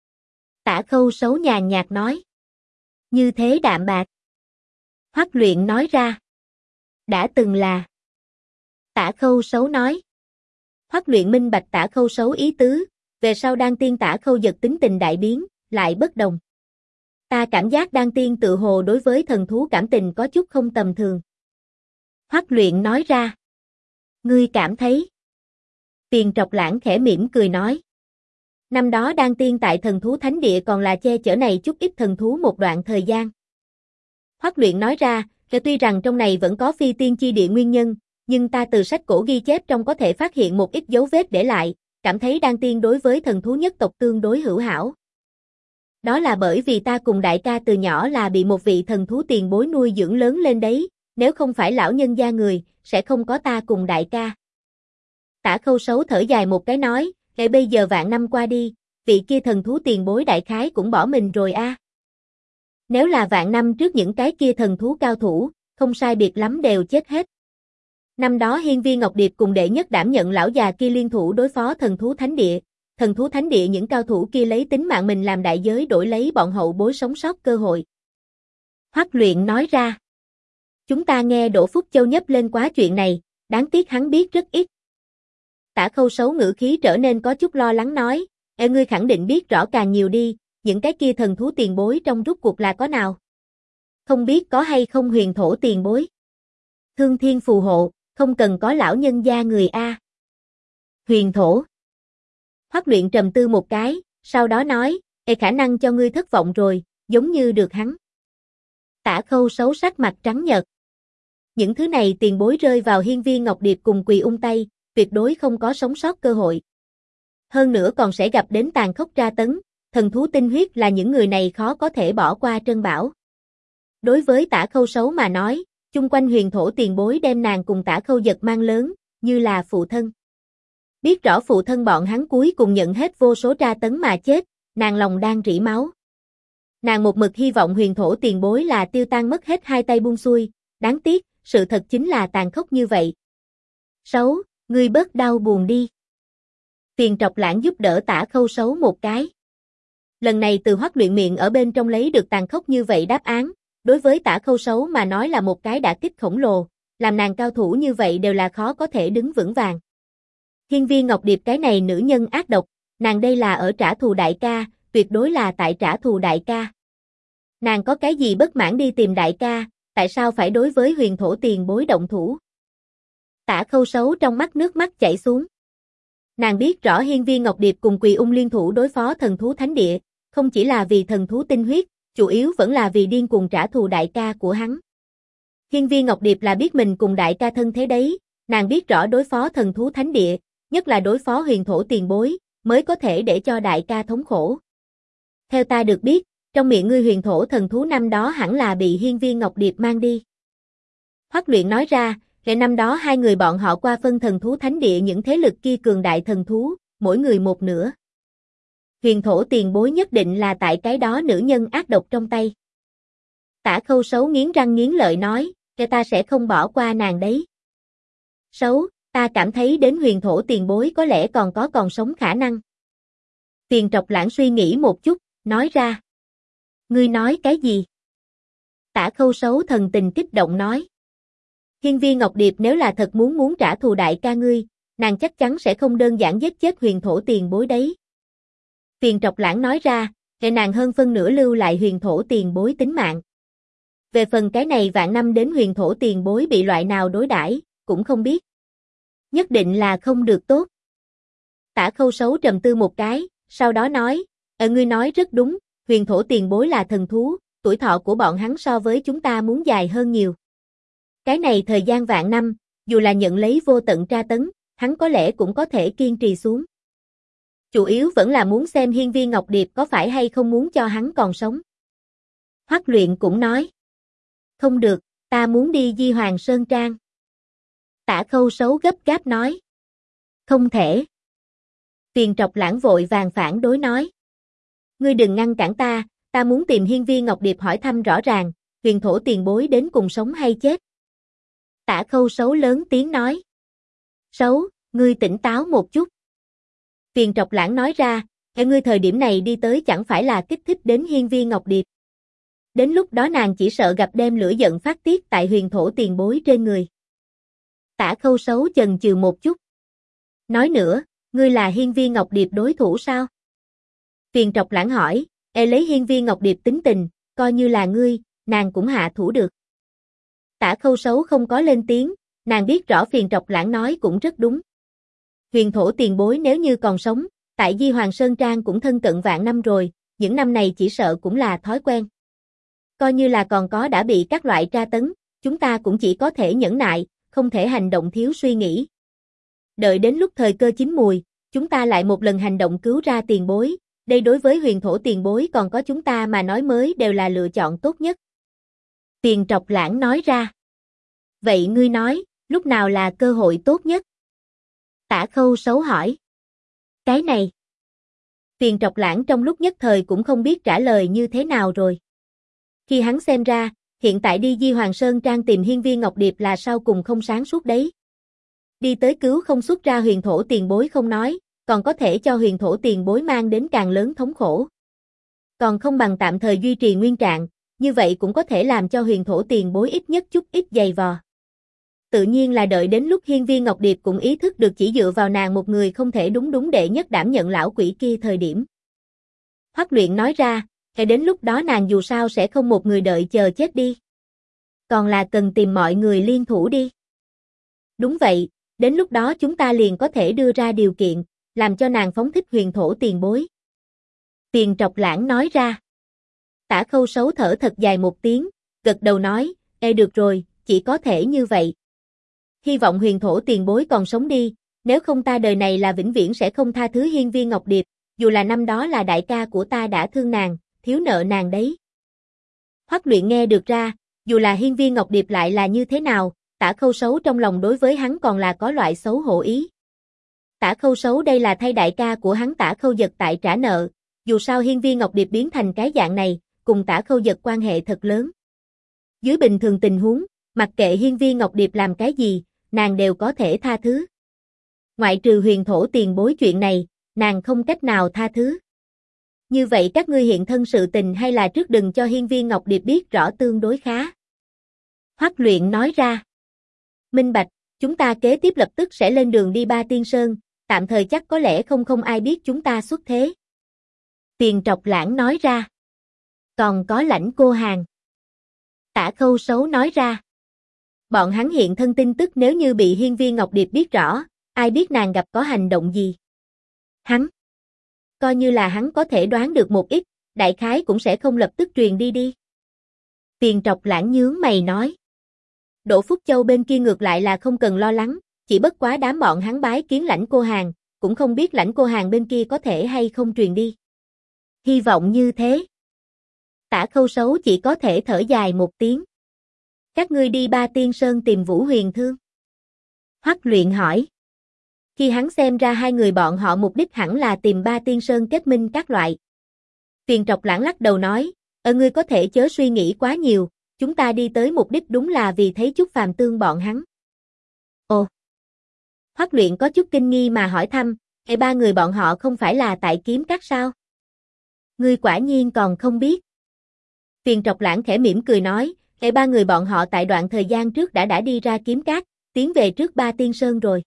Tả Khâu Sấu nhàn nhạt nói. Như thế đạm bạc. Hoắc Luyện nói ra. Đã từng là. Tả Khâu Sấu nói. Hoắc Luyện minh bạch Tả Khâu Sấu ý tứ, Về sau Đan Tiên Tả Khâu Dật tính tình đại biến, lại bất đồng. Ta cảm giác Đan Tiên tự hồ đối với thần thú cảm tình có chút không tầm thường. Hoắc Luyện nói ra. Ngươi cảm thấy? Tiền Trọc Lãng khẽ mỉm cười nói. Năm đó Đan Tiên tại thần thú thánh địa còn là che chở này chút ít thần thú một đoạn thời gian. Hoắc Luyện nói ra, tuy rằng trong này vẫn có phi tiên chi địa nguyên nhân, nhưng ta từ sách cổ ghi chép trong có thể phát hiện một ít dấu vết để lại, cảm thấy Đan Tiên đối với thần thú nhất tộc tương đối hữu hảo. Đó là bởi vì ta cùng đại ca từ nhỏ là bị một vị thần thú tiền bối nuôi dưỡng lớn lên đấy, nếu không phải lão nhân gia người, sẽ không có ta cùng đại ca. Tả Khâu Sấu thở dài một cái nói, bây giờ vạn năm qua đi, vị kia thần thú tiền bối đại khái cũng bỏ mình rồi a. Nếu là vạn năm trước những cái kia thần thú cao thủ, không sai biệt lắm đều chết hết. Năm đó Hiên Viên Ngọc Điệp cùng đệ nhất đảm nhận lão già kia liên thủ đối phó thần thú thánh địa những cao thủ kia lấy tính mạng mình làm đại giới đổi lấy bọn hậu bối sống sót cơ hội. Hoắc Luyện nói ra. Chúng ta nghe Đỗ Phúc Châu nhấp lên quá chuyện này, đáng tiếc hắn biết rất ít. Tả Khâu Sấu ngữ khí trở nên có chút lo lắng nói, ngươi khẳng định biết rõ càng nhiều đi, những cái kia thần thú tiền bối trong rút cuộc là có nào? Không biết có hay không huyền thổ tiền bối? Thương thiên phù hộ, không cần có lão nhân gia người a. Huyền thổ. Hoắc Luyện trầm tư một cái, sau đó nói, khả năng cho ngươi thất vọng rồi, giống như được hắn. Tả Khâu Sấu sắc mặt trắng nhợt. Những thứ này tiền bối rơi vào Hiên Viên Ngọc Điệp cùng Quỳ Ung Tây, tuyệt đối không có sống sót cơ hội. Hơn nữa còn sẽ gặp đến tàn khốc tra tấn, thần thú tinh huyết là những người này khó có thể bỏ qua trân bảo. Đối với Tả Khâu Sấu mà nói, chung quanh huyền thổ tiền bối đem nàng cùng Tả Khâu Dật mang lớn, như là phụ thân. Biết rõ phụ thân bọn hắn cuối cùng nhận hết vô số tra tấn mà chết, nàng lòng đang rỉ máu. Nàng một mực hy vọng huyền thổ tiền bối là tiêu tan mất hết hai tay buông xuôi, đáng tiếc, sự thật chính là tàn khốc như vậy. Sấu, ngươi bớt đau buồn đi. Tiền Trọc Lãng giúp đỡ Tả Khâu Sấu một cái. Lần này từ Hoắc Luyện miệng ở bên trong lấy được tàn khốc như vậy đáp án, đối với Tả Khâu Sấu mà nói là một cái đả kích khổng lồ, làm nàng cao thủ như vậy đều là khó có thể đứng vững vàng. Hiên Viên Ngọc Điệp cái này nữ nhân ác độc, nàng đây là ở trả thù đại ca, tuyệt đối là tại trả thù đại ca. Nàng có cái gì bất mãn đi tìm đại ca, tại sao phải đối với huyền thổ tiền bối động thủ? Tả Khâu Sấu trong mắt nước mắt chảy xuống. Nàng biết rõ Hiên Viên Ngọc Điệp cùng Quỳ Ung liên thủ đối phó thần thú thánh địa, không chỉ là vì thần thú tinh huyết, chủ yếu vẫn là vì điên cuồng trả thù đại ca của hắn. Hiên Viên Ngọc Điệp là biết mình cùng đại ca thân thế đấy, nàng biết rõ đối phó thần thú thánh địa, nhất là đối phó huyền thổ tiền bối, mới có thể để cho đại ca thống khổ. Theo ta được biết, trong miệng ngươi huyền thổ thần thú năm đó hẳn là bị Hiên Viên Ngọc Điệp mang đi. Hoắc Luyện nói ra, năm đó hai người bọn họ qua phân thần thú thánh địa những thế lực kia cường đại thần thú, mỗi người một nửa. Huyền thổ tiền bối nhất định là tại cái đó nữ nhân ác độc trong tay. Tả Khâu Sấu nghiến răng nghiến lợi nói, ta sẽ không bỏ qua nàng đấy. Sấu, ta cảm thấy đến huyền thổ tiền bối có lẽ còn sống khả năng. Tiền Trọc Lãng suy nghĩ một chút, nói ra. Ngươi nói cái gì? Tả Khâu Sấu thần tình kích động nói. Hiên Viên Ngọc Điệp nếu là thật muốn trả thù đại ca ngươi, nàng chắc chắn sẽ không đơn giản giết chết huyền thổ tiền bối đấy. Tiền Trọc Lãng nói ra, nàng hơn phân nửa lưu lại huyền thổ tiền bối tính mạng. Về phần cái này vạn năm đến huyền thổ tiền bối bị loại nào đối đãi cũng không biết. Nhất định là không được tốt. Tả Khâu Sấu trầm tư một cái, sau đó nói, ngươi nói rất đúng, huyền thổ tiền bối là thần thú, tuổi thọ của bọn hắn so với chúng ta muốn dài hơn nhiều. Cái này thời gian vạn năm, dù là nhận lấy vô tận tra tấn, hắn có lẽ cũng có thể kiên trì xuống. Chủ yếu vẫn là muốn xem Hiên Viên Ngọc Điệp có phải hay không muốn cho hắn còn sống. Hoắc Luyện cũng nói. Không được, ta muốn đi Di Hoàng Sơn Trang. Tả Khâu Sấu gấp gáp nói. Không thể. Tiền Trọc Lãng vội vàng phản đối nói. Ngươi đừng ngăn cản ta muốn tìm Hiên Viên Ngọc Điệp hỏi thăm rõ ràng, huyền thổ tiền bối đến cùng sống hay chết. Tả Khâu Sấu lớn tiếng nói. Sấu, ngươi tỉnh táo một chút. Tiền Trọc Lãng nói ra, ngươi thời điểm này đi tới chẳng phải là kích thích đến Hiên Viên Ngọc Điệp. Đến lúc đó nàng chỉ sợ gặp đem lửa giận phát tiết tại huyền thổ tiền bối trên người. Tả Khâu Sấu chần chừ một chút. Nói nữa, Ngươi là Hiên Viên Ngọc Điệp đối thủ sao? Phiền Trọc Lãng hỏi, lấy Hiên Viên Ngọc Điệp tính tình, coi như là ngươi, nàng cũng hạ thủ được. Tả Khâu Sấu không có lên tiếng, nàng biết rõ Phiền Trọc Lãng nói cũng rất đúng. Huyền thổ tiền bối nếu như còn sống, tại Di Hoàng Sơn Trang cũng thân cận vạn năm rồi, những năm này chỉ sợ cũng là thói quen. Coi như là còn có đã bị các loại tra tấn, chúng ta cũng chỉ có thể nhẫn nại, không thể hành động thiếu suy nghĩ. Đợi đến lúc thời cơ chín mùi, chúng ta lại một lần hành động cứu ra tiền bối, đây đối với huyền thổ tiền bối còn có chúng ta mà nói mới đều là lựa chọn tốt nhất. Phiền Trọc Lãng nói ra. Vậy ngươi nói, lúc nào là cơ hội tốt nhất? Tả Khâu Sấu hỏi. Cái này. Phiền Trọc Lãng trong lúc nhất thời cũng không biết trả lời như thế nào rồi. Khi hắn xem ra, hiện tại đi Di Hoàng Sơn Trang tìm Hiên Viên Ngọc Điệp là sau cùng không sáng suốt đấy. Đi tới cứu không xuất ra huyền thổ tiền bối không nói, còn có thể cho huyền thổ tiền bối mang đến càng lớn thống khổ. Còn không bằng tạm thời duy trì nguyên trạng, như vậy cũng có thể làm cho huyền thổ tiền bối ít nhất chút ít dày vò. Tự nhiên là đợi đến lúc Hiên Viên Ngọc Điệp cũng ý thức được chỉ dựa vào nàng một người không thể đúng đệ nhất đảm nhận lão quỷ kia thời điểm. Hoắc Luyện nói ra, đến lúc đó nàng dù sao sẽ không một người đợi chờ chết đi. Còn là cần tìm mọi người liên thủ đi. Đúng vậy, đến lúc đó chúng ta liền có thể đưa ra điều kiện, làm cho nàng phóng thích huyền thổ tiền bối. Phiền Trọc Lãng nói ra. Tả Khâu Sấu thở thật dài một tiếng, gật đầu nói, được rồi, chỉ có thể như vậy. Hy vọng huyền thổ tiền bối còn sống đi, nếu không ta đời này là vĩnh viễn sẽ không tha thứ Hiên Viên Ngọc Điệp, dù là năm đó là đại ca của ta đã thương nàng, thiếu nợ nàng đấy. Hoắc Luyện nghe được ra, dù là Hiên Viên Ngọc Điệp lại là như thế nào, Tả Khâu Sấu trong lòng đối với hắn còn là có loại xấu hổ ý. Tả Khâu Sấu đây là thay đại ca của hắn Tả Khâu Dật tại trả nợ, dù sao Hiên Viên Ngọc Điệp biến thành cái dạng này, cùng Tả Khâu Dật quan hệ thật lớn. Dưới bình thường tình huống, mặc kệ Hiên Viên Ngọc Điệp làm cái gì, nàng đều có thể tha thứ. Ngoại trừ huyền thổ tiền bối chuyện này, nàng không cách nào tha thứ. Như vậy các ngươi hiện thân sự tình hay là trước đừng cho Hiên Viên Ngọc Điệp biết rõ tương đối khá. Hoắc Luyện nói ra. Minh bạch, chúng ta kế tiếp lập tức sẽ lên đường đi Ba Tiên Sơn, tạm thời chắc có lẽ không ai biết chúng ta xuất thế. Phiền Trọc Lãng nói ra. Còn có Lãnh Cô Hàn. Tả Khâu Sấu nói ra. Bọn hắn hiện thân tin tức nếu như bị Hiên Viên Ngọc Điệp biết rõ, ai biết nàng gặp có hành động gì. Hắn. Coi như là hắn có thể đoán được một ít, đại khái cũng sẽ không lập tức truyền đi. Phiền Trọc Lãng nhướng mày nói. Đỗ Phúc Châu bên kia ngược lại là không cần lo lắng, chỉ bất quá đám bọn hắn bái kiến Lãnh Cô Hàn, cũng không biết Lãnh Cô Hàn bên kia có thể hay không truyền đi. Hy vọng như thế. Tả Khâu Sấu chỉ có thể thở dài một tiếng. Các ngươi đi Ba Tiên Sơn tìm Vũ Huyền Thương. Hoắc Luyện hỏi. Khi hắn xem ra hai người bọn họ mục đích hẳn là tìm Ba Tiên Sơn kết minh các loại. Phiền Trọc Lãng lắc đầu nói, ngươi có thể chớ suy nghĩ quá nhiều, chúng ta đi tới mục đích đúng là vì thấy chút Phàm Tương bọn hắn. Ồ. Hoắc Luyện có chút kinh nghi mà hỏi thăm, ba người bọn họ không phải là tại Kiếm Các sao? Ngươi quả nhiên còn không biết. Phiền Trọc Lãng khẽ mỉm cười nói, ba người bọn họ tại đoạn thời gian trước đã đi ra Kiếm Các, tiến về trước Ba Tiên Sơn rồi.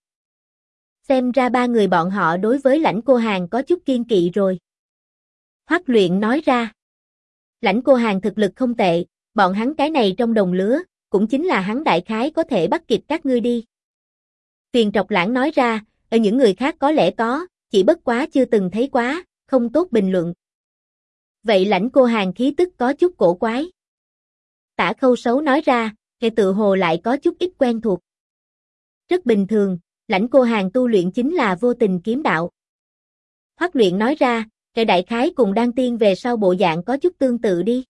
Xem ra ba người bọn họ đối với Lãnh Cô Hàn có chút kiên kỵ rồi. Hoắc Luyện nói ra. Lãnh Cô Hàn thực lực không tệ, bọn hắn cái này trong đồng lứa, cũng chính là hắn đại khái có thể bắt kịp các ngươi đi. Phiền Trọc Lãng nói ra, ở những người khác có lẽ có, chỉ bất quá chưa từng thấy quá, không tốt bình luận. Vậy Lãnh Cô Hàn khí tức có chút cổ quái. Tả Khâu Sấu nói ra, tự hồ lại có chút ít quen thuộc. Rất bình thường, Lãnh Cô Hàn tu luyện chính là vô tình kiếm đạo. Hoắc Luyện nói ra, đại khái cùng Đan Tiên về sau bộ dạng có chút tương tự đi.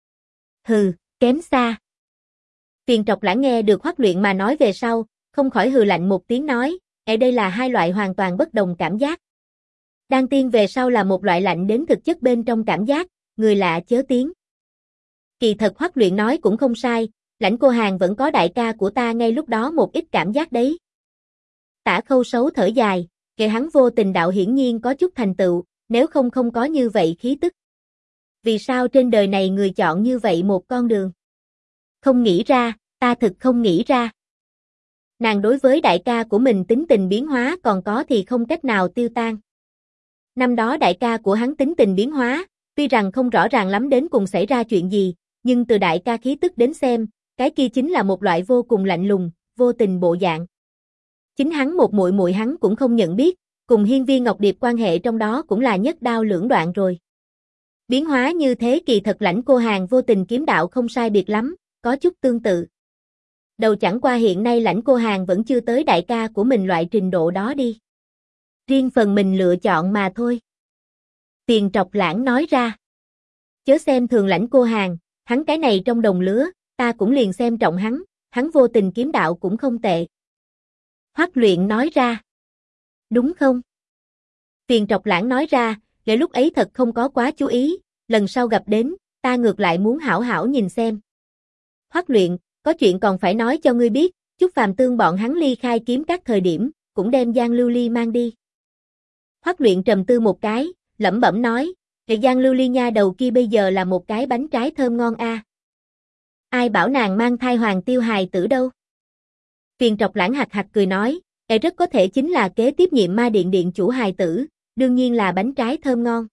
Hừ, kém xa. Phiền Trọc Lãng nghe được Hoắc Luyện mà nói về sau, không khỏi hừ lạnh một tiếng nói, đây là hai loại hoàn toàn bất đồng cảm giác. Đan Tiên về sau là một loại lạnh đến thực chất bên trong cảm giác, người lạ chớ tiếng. Kỳ thật Hoắc Luyện nói cũng không sai, Lãnh Cô Hàn vẫn có đại ca của ta ngay lúc đó một ít cảm giác đấy. Tả Khâu Sấu thở dài, kể hắn vô tình đạo hiển nhiên có chút thành tựu, nếu không có như vậy khí tức. Vì sao trên đời này người chọn như vậy một con đường? Không nghĩ ra, ta thực không nghĩ ra. Nàng đối với đại ca của mình tính tình biến hóa còn có thì không cách nào tiêu tan. Năm đó đại ca của hắn tính tình biến hóa, tuy rằng không rõ ràng lắm đến cùng xảy ra chuyện gì, nhưng từ đại ca khí tức đến xem, cái kia chính là một loại vô cùng lạnh lùng, vô tình bộ dạng. Chính hắn một muội muội hắn cũng không nhận biết, cùng Hiên Viên Ngọc Điệp quan hệ trong đó cũng là nhất đao lưỡng đoạn rồi. Biến hóa như thế kỳ thật Lãnh Cô Hàn vô tình kiếm đạo không sai biệt lắm, có chút tương tự. Đầu chẳng qua hiện nay Lãnh Cô Hàn vẫn chưa tới đại ca của mình loại trình độ đó đi. Riêng phần mình lựa chọn mà thôi. Tiền Trọc Lãng nói ra. Chớ xem thường Lãnh Cô Hàn, hắn cái này trong đồng lứa, ta cũng liền xem trọng hắn vô tình kiếm đạo cũng không tệ. Hoắc Luyện nói ra. Đúng không? Tiền Trọc Lãng nói ra, để lúc ấy thật không có quá chú ý, lần sau gặp đến, ta ngược lại muốn hảo hảo nhìn xem. Hoắc Luyện, có chuyện còn phải nói cho ngươi biết, Chúc Phàm Tương bọn hắn ly khai kiếm các thời điểm, cũng đem Giang Lưu Ly mang đi. Hoắc Luyện trầm tư một cái, lẩm bẩm nói, cái Giang Lưu Ly nha đầu kia bây giờ là một cái bánh trái thơm ngon a. Ai bảo nàng mang thai hoàng tiêu hài tử đâu? Tiền Trọc Lãng hạc hạc cười nói, rất có thể chính là kế tiếp nhiệm ma điện điện chủ hài tử, đương nhiên là bánh trái thơm ngon.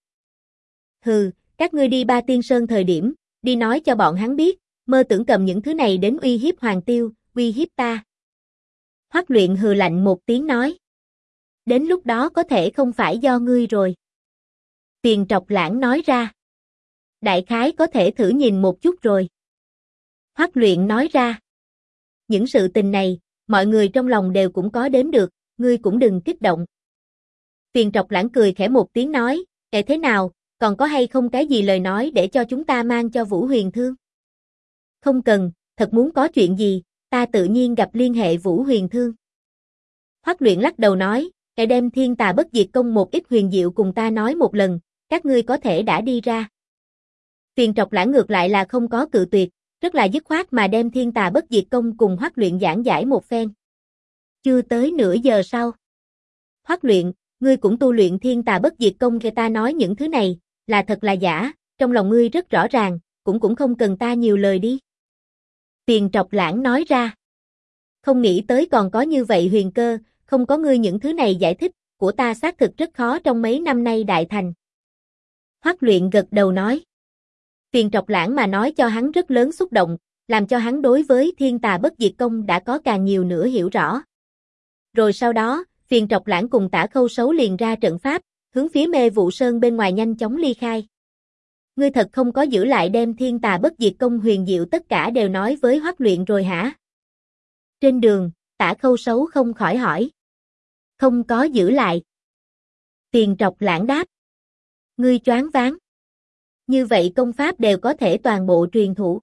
Hừ, các ngươi đi Ba Tiên Sơn thời điểm, đi nói cho bọn hắn biết, mơ tưởng cầm những thứ này đến uy hiếp hoàng tiêu, uy hiếp ta. Hoắc Luyện hừ lạnh một tiếng nói. Đến lúc đó có thể không phải do ngươi rồi. Tiền Trọc Lãng nói ra. Đại khái có thể thử nhìn một chút rồi. Hoắc Luyện nói ra. Những sự tình này, mọi người trong lòng đều cũng có đếm được, ngươi cũng đừng kích động. Tiền Trọc Lãng cười khẽ một tiếng nói, thế nào, còn có hay không cái gì lời nói để cho chúng ta mang cho Vũ Huyền Thương? Không cần, thật muốn có chuyện gì, ta tự nhiên gặp liên hệ Vũ Huyền Thương. Hoắc Luyện lắc đầu nói, đem Thiên Tà Bất Diệt Công một ít huyền diệu cùng ta nói một lần, các ngươi có thể đã đi ra. Tiền Trọc Lãng ngược lại là không có cự tuyệt, rất là dứt khoát mà đem Thiên Tà Bất Diệt Công cùng Hoắc Luyện giảng giải một phen. Chưa tới nửa giờ sau. Hoắc Luyện, ngươi cũng tu luyện Thiên Tà Bất Diệt Công, ta nói những thứ này, là thật là giả, trong lòng ngươi rất rõ ràng, cũng không cần ta nhiều lời đi. Tiền Trọc Lãng nói ra. Không nghĩ tới còn có như vậy huyền cơ, không có ngươi những thứ này giải thích, của ta xác thực rất khó trong mấy năm nay đại thành. Hoắc Luyện gật đầu nói. Tiền Trọc Lãng mà nói cho hắn rất lớn xúc động, làm cho hắn đối với Thiên Tà Bất Diệt Công đã có càng nhiều nữa hiểu rõ. Rồi sau đó, Tiền Trọc Lãng cùng Tả Khâu Sấu liền ra trận pháp, hướng phía Mê Vụ Sơn bên ngoài nhanh chóng ly khai. Ngươi thật không có giữ lại đem Thiên Tà Bất Diệt Công huyền diệu tất cả đều nói với Hoắc Luyện rồi hả? Trên đường, Tả Khâu Sấu không khỏi hỏi. Không có giữ lại. Tiền Trọc Lãng đáp. Ngươi choáng váng. Như vậy công pháp đều có thể toàn bộ truyền thụ.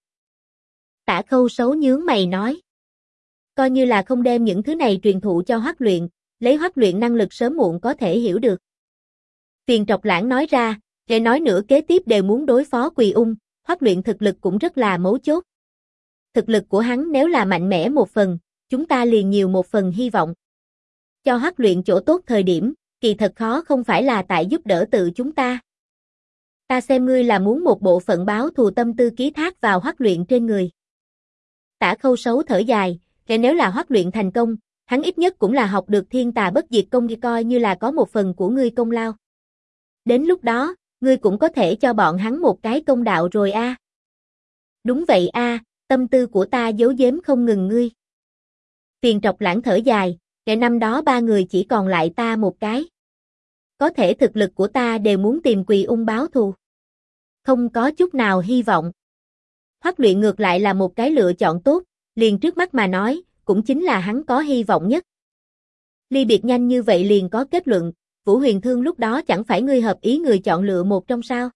Tả Khâu Sấu nhướng mày nói. Coi như là không đem những thứ này truyền thụ cho Hoắc Luyện, lấy Hoắc Luyện năng lực sớm muộn có thể hiểu được. Tiền Trọc Lãng nói ra, để nói nữa kế tiếp đều muốn đối phó Quỳ Ung, Hoắc Luyện thực lực cũng rất là mấu chốt. Thực lực của hắn nếu là mạnh mẽ một phần, chúng ta liền nhiều một phần hy vọng. Cho Hoắc Luyện chỗ tốt thời điểm, kỳ thật khó không phải là tại giúp đỡ tự chúng ta. Ta xem ngươi là muốn một bộ phận báo thù tâm tư ký thác vào Hoắc Luyện trên người. Tả Khâu Sấu thở dài, nếu là Hoắc Luyện thành công, hắn ít nhất cũng là học được Thiên Tà Bất Diệt Công, coi như là có một phần của ngươi công lao. Đến lúc đó, ngươi cũng có thể cho bọn hắn một cái công đạo rồi a. Đúng vậy a, tâm tư của ta giấu giếm không ngừng ngươi. Tiền Trọc Lãng thở dài, năm đó ba người chỉ còn lại ta một cái. Có thể thực lực của ta đều muốn tìm Quỳ Ung báo thù. Không có chút nào hy vọng. Hoắc Luyện ngược lại là một cái lựa chọn tốt, liền trước mắt mà nói, cũng chính là hắn có hy vọng nhất. Ly biệt nhanh như vậy liền có kết luận, Vũ Huyền Thương lúc đó chẳng phải ngươi hợp ý người chọn lựa một trong sao?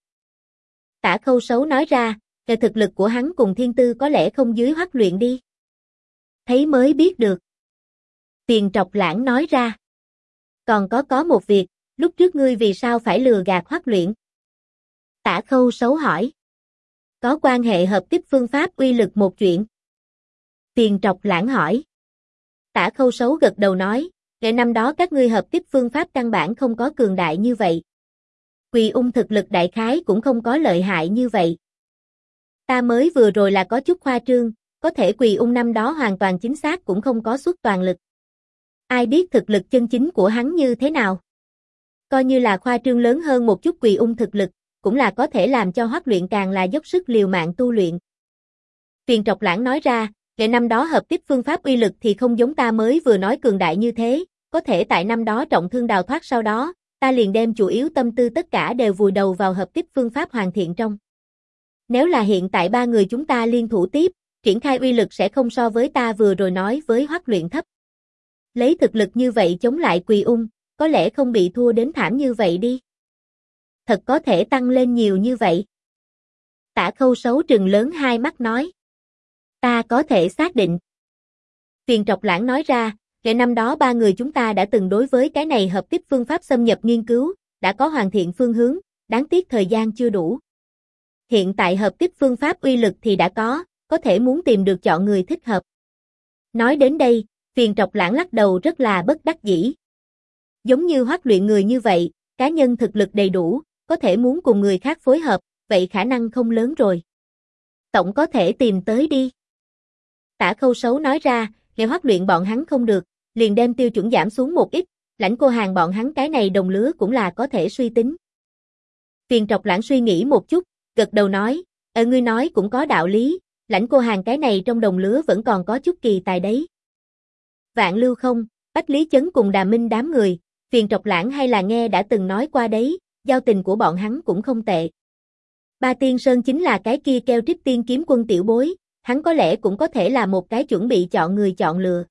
Tả Khâu Sấu nói ra, thực lực của hắn cùng thiên tư có lẽ không dưới Hoắc Luyện đi. Thấy mới biết được. Tiền Trọc Lãng nói ra. Còn có một việc, lúc trước ngươi vì sao phải lừa gạt Hoắc Luyện? Tả Khâu Sấu hỏi. Có quan hệ hợp kích phương pháp uy lực một chuyện. Tiền Trọc Lãng hỏi. Tả Khâu Sấu gật đầu nói, năm đó các ngươi hợp kích phương pháp căn bản không có cường đại như vậy. Quỳ Ung thực lực đại khái cũng không có lợi hại như vậy. Ta mới vừa rồi là có chút khoa trương, có thể Quỳ Ung năm đó hoàn toàn chính xác cũng không có xuất toàn lực. Ai biết thực lực chân chính của hắn như thế nào? Coi như là khoa trương lớn hơn một chút Quỳ Ung thực lực, cũng là có thể làm cho Hoắc Luyện càng là dốc sức liều mạng tu luyện. Phiền Trọc Lãng nói ra, kể năm đó hợp tích phương pháp uy lực thì không giống ta mới vừa nói cường đại như thế, có thể tại năm đó trọng thương đào thoát sau đó, ta liền đem chủ yếu tâm tư tất cả đều vùi đầu vào hợp tích phương pháp hoàn thiện trong. Nếu là hiện tại ba người chúng ta liên thủ tiếp, triển khai uy lực sẽ không so với ta vừa rồi nói với Hoắc Luyện thấp. Lấy thực lực như vậy chống lại Quỳ Ung, có lẽ không bị thua đến thảm như vậy đi. Thật có thể tăng lên nhiều như vậy. Tả Khâu Sấu trừng lớn hai mắt nói. Ta có thể xác định. Phiền Trọc Lãng nói ra, kể năm đó ba người chúng ta đã từng đối với cái này hợp kích phương pháp xâm nhập nghiên cứu, đã có hoàn thiện phương hướng, đáng tiếc thời gian chưa đủ. Hiện tại hợp kích phương pháp uy lực thì đã có thể muốn tìm được chọn người thích hợp. Nói đến đây, Phiền Trọc Lãng lắc đầu rất là bất đắc dĩ. Giống như Hoắc Luyện người như vậy, cá nhân thực lực đầy đủ, có thể muốn cùng người khác phối hợp, vậy khả năng không lớn rồi. Tổng có thể tìm tới đi. Tả Khâu Sấu nói ra, nếu Hoắc Luyện bọn hắn không được, liền đem tiêu chuẩn giảm xuống một ít, Lãnh Cô Hàn bọn hắn cái này đồng lứa cũng là có thể suy tính. Phiền Trọc Lãng suy nghĩ một chút, gật đầu nói, ngươi nói cũng có đạo lý, Lãnh Cô Hàn cái này trong đồng lứa vẫn còn có chút kỳ tài đấy. Vạn Lưu Không, Bách Lý Chấn cùng Đà Minh đám người, Phiền Trọc Lãng hay là nghe đã từng nói qua đấy, giao tình của bọn hắn cũng không tệ. Ba Tiên Sơn chính là cái kia keo Trích Tiên kiếm quân tiểu bối, hắn có lẽ cũng có thể là một cái chuẩn bị chọn người chọn lựa.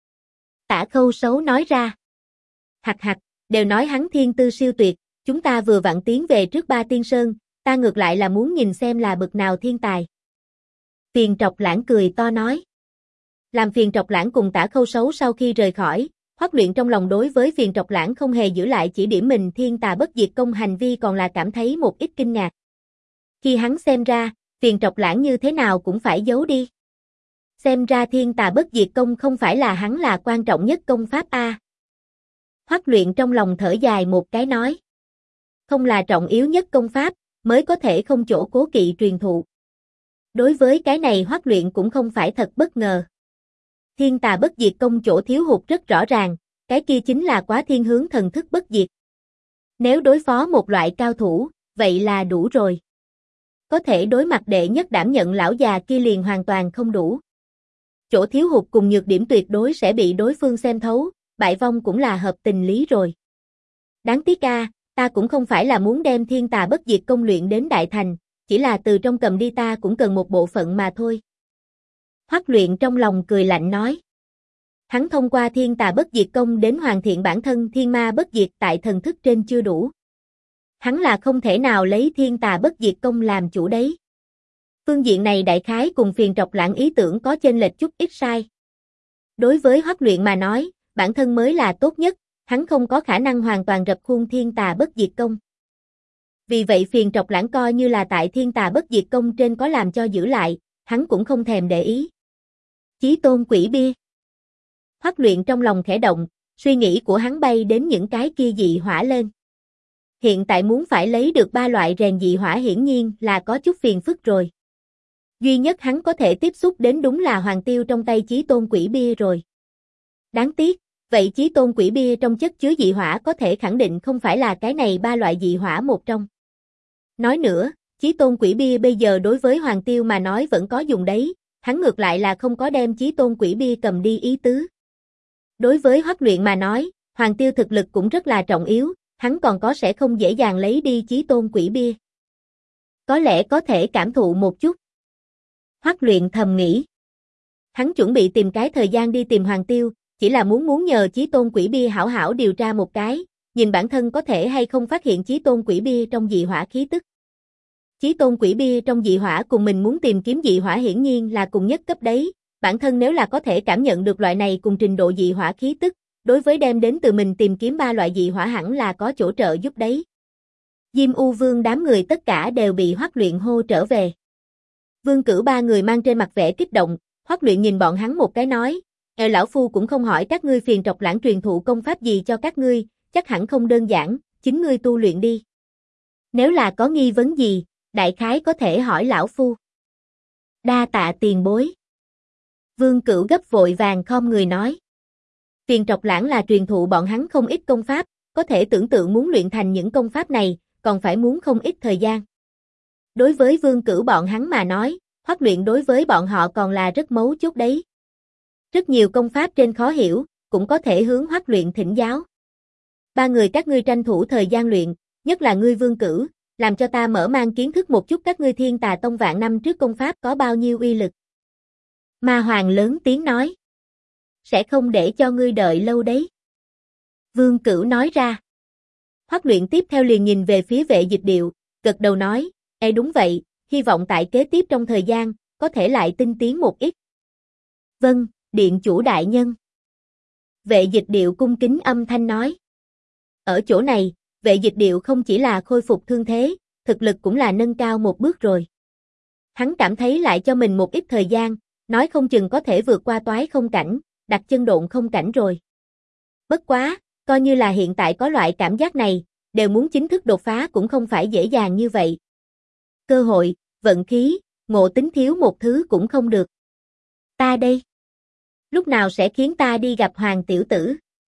Tả Khâu Sấu nói ra. Hặc hặc, đều nói hắn thiên tư siêu tuyệt, chúng ta vừa vặn tiến về trước Ba Tiên Sơn, ta ngược lại là muốn nhìn xem là bậc nào thiên tài. Phiền Trọc Lãng cười to nói. Làm Phiền Trọc Lãng cùng Tả Khâu Sấu sau khi rời khỏi, Hoắc Luyện trong lòng đối với Phiền Trọc Lãng không hề giữ lại chỉ điểm mình thiên tà bất diệt công hành vi còn là cảm thấy một ít kinh ngạc. Khi hắn xem ra, Phiền Trọc Lãng như thế nào cũng phải giấu đi. Xem ra thiên tà bất diệt công không phải là hắn là quan trọng nhất công pháp a. Hoắc Luyện trong lòng thở dài một cái nói. Không là trọng yếu nhất công pháp, mới có thể không chỗ cố kỵ truyền thụ. Đối với cái này Hoắc Luyện cũng không phải thật bất ngờ. Thiên tà bất diệt công chỗ thiếu hụt rất rõ ràng, cái kia chính là quá thiên hướng thần thức bất diệt. Nếu đối phó một loại cao thủ, vậy là đủ rồi. Có thể đối mặt đệ nhất đảm nhận lão già kia liền hoàn toàn không đủ. Chỗ thiếu hụt cùng nhược điểm tuyệt đối sẽ bị đối phương xem thấu, bại vong cũng là hợp tình lý rồi. Đáng tiếc ta cũng không phải là muốn đem thiên tà bất diệt công luyện đến đại thành, chỉ là từ trong cầm đi ta cũng cần một bộ phận mà thôi. Hoắc Luyện trong lòng cười lạnh nói. Hắn thông qua thiên tà bất diệt công đến hoàn thiện bản thân thiên ma bất diệt tại thần thức trên chưa đủ. Hắn là không thể nào lấy thiên tà bất diệt công làm chủ đấy. Phương diện này đại khái cùng Phiền Trọc Lãng ý tưởng có chênh lệch chút ít sai. Đối với Hoắc Luyện mà nói, bản thân mới là tốt nhất, hắn không có khả năng hoàn toàn rập khuôn thiên tà bất diệt công. Vì vậy Phiền Trọc Lãng coi như là tại thiên tà bất diệt công trên có làm cho giữ lại, hắn cũng không thèm để ý. Chí tôn quỷ bia. Hoắc Luyện trong lòng khẽ động, suy nghĩ của hắn bay đến những cái kia dị hỏa lên. Hiện tại muốn phải lấy được ba loại rèn dị hỏa hiển nhiên là có chút phiền phức rồi. Duy nhất hắn có thể tiếp xúc đến đúng là hoàng tiêu trong tay chí tôn quỷ bia rồi. Đáng tiếc, vậy chí tôn quỷ bia trong chất chứa dị hỏa có thể khẳng định không phải là cái này ba loại dị hỏa một trong. Nói nữa, chí tôn quỷ bia bây giờ đối với hoàng tiêu mà nói vẫn có dùng đấy, hắn ngược lại là không có đem chí tôn quỷ bia cầm đi ý tứ. Đối với Hoắc Luyện mà nói, hoàng tiêu thực lực cũng rất là trọng yếu, hắn còn có sẽ không dễ dàng lấy đi chí tôn quỷ bia. Có lẽ có thể cảm thụ một chút. Hoắc Luyện thầm nghĩ. Hắn chuẩn bị tìm cái thời gian đi tìm hoàng tiêu, chỉ là muốn nhờ chí tôn quỷ bia hảo hảo điều tra một cái, nhìn bản thân có thể hay không phát hiện chí tôn quỷ bia trong dị hỏa khí tức. Chí tôn quỷ bia trong dị hỏa cùng mình muốn tìm kiếm dị hỏa hiển nhiên là cùng nhất cấp đấy, bản thân nếu là có thể cảm nhận được loại này cùng trình độ dị hỏa khí tức, đối với đem đến từ mình tìm kiếm ba loại dị hỏa hẳn là có chỗ trợ giúp đấy. Diêm U Vương đám người tất cả đều bị Hoắc Luyện hô trở về. Vương Cửu ba người mang trên mặt vẻ kích động, Hoắc Luyện nhìn bọn hắn một cái nói, lão phu cũng không hỏi các ngươi Phiền Trọc Lãng truyền thụ công pháp gì cho các ngươi, chắc hẳn không đơn giản, chính ngươi tu luyện đi. Nếu là có nghi vấn gì, đại khái có thể hỏi lão phu. Đa tạ tiền bối. Vương Cửu gấp vội vàng khom người nói. Phiền Trọc Lãng là truyền thụ bọn hắn không ít công pháp, có thể tưởng tượng muốn luyện thành những công pháp này, còn phải muốn không ít thời gian. Đối với Vương Cửu bọn hắn mà nói, huấn luyện đối với bọn họ còn là rất mấu chốt đấy. Rất nhiều công pháp trên khó hiểu, cũng có thể hướng huấn luyện thỉnh giáo. Ba người các ngươi tranh thủ thời gian luyện, nhất là ngươi Vương Cửu, làm cho ta mở mang kiến thức một chút các ngươi Thiên Tà Tông vạn năm trước công pháp có bao nhiêu uy lực. Ma Hoàng lớn tiếng nói. Sẽ không để cho ngươi đợi lâu đấy. Vương Cửu nói ra. Huấn luyện tiếp theo liền nhìn về phía Vệ Dịch Điệu, gật đầu nói, đúng vậy, hy vọng tại kế tiếp trong thời gian, có thể lại tinh tiến một ít. Vâng, điện chủ đại nhân. Vệ Dịch Điệu cung kính âm thanh nói. Ở chỗ này, Vệ Dịch Điệu không chỉ là khôi phục thương thế, thực lực cũng là nâng cao một bước rồi. Hắn cảm thấy lại cho mình một ít thời gian, nói không chừng có thể vượt qua toái không cảnh, đặt chân độn không cảnh rồi. Bất quá, coi như là hiện tại có loại cảm giác này, đều muốn chính thức đột phá cũng không phải dễ dàng như vậy. Cơ hội, vận khí, ngộ tính thiếu một thứ cũng không được. Ta đây. Lúc nào sẽ khiến ta đi gặp Hoàng tiểu tử?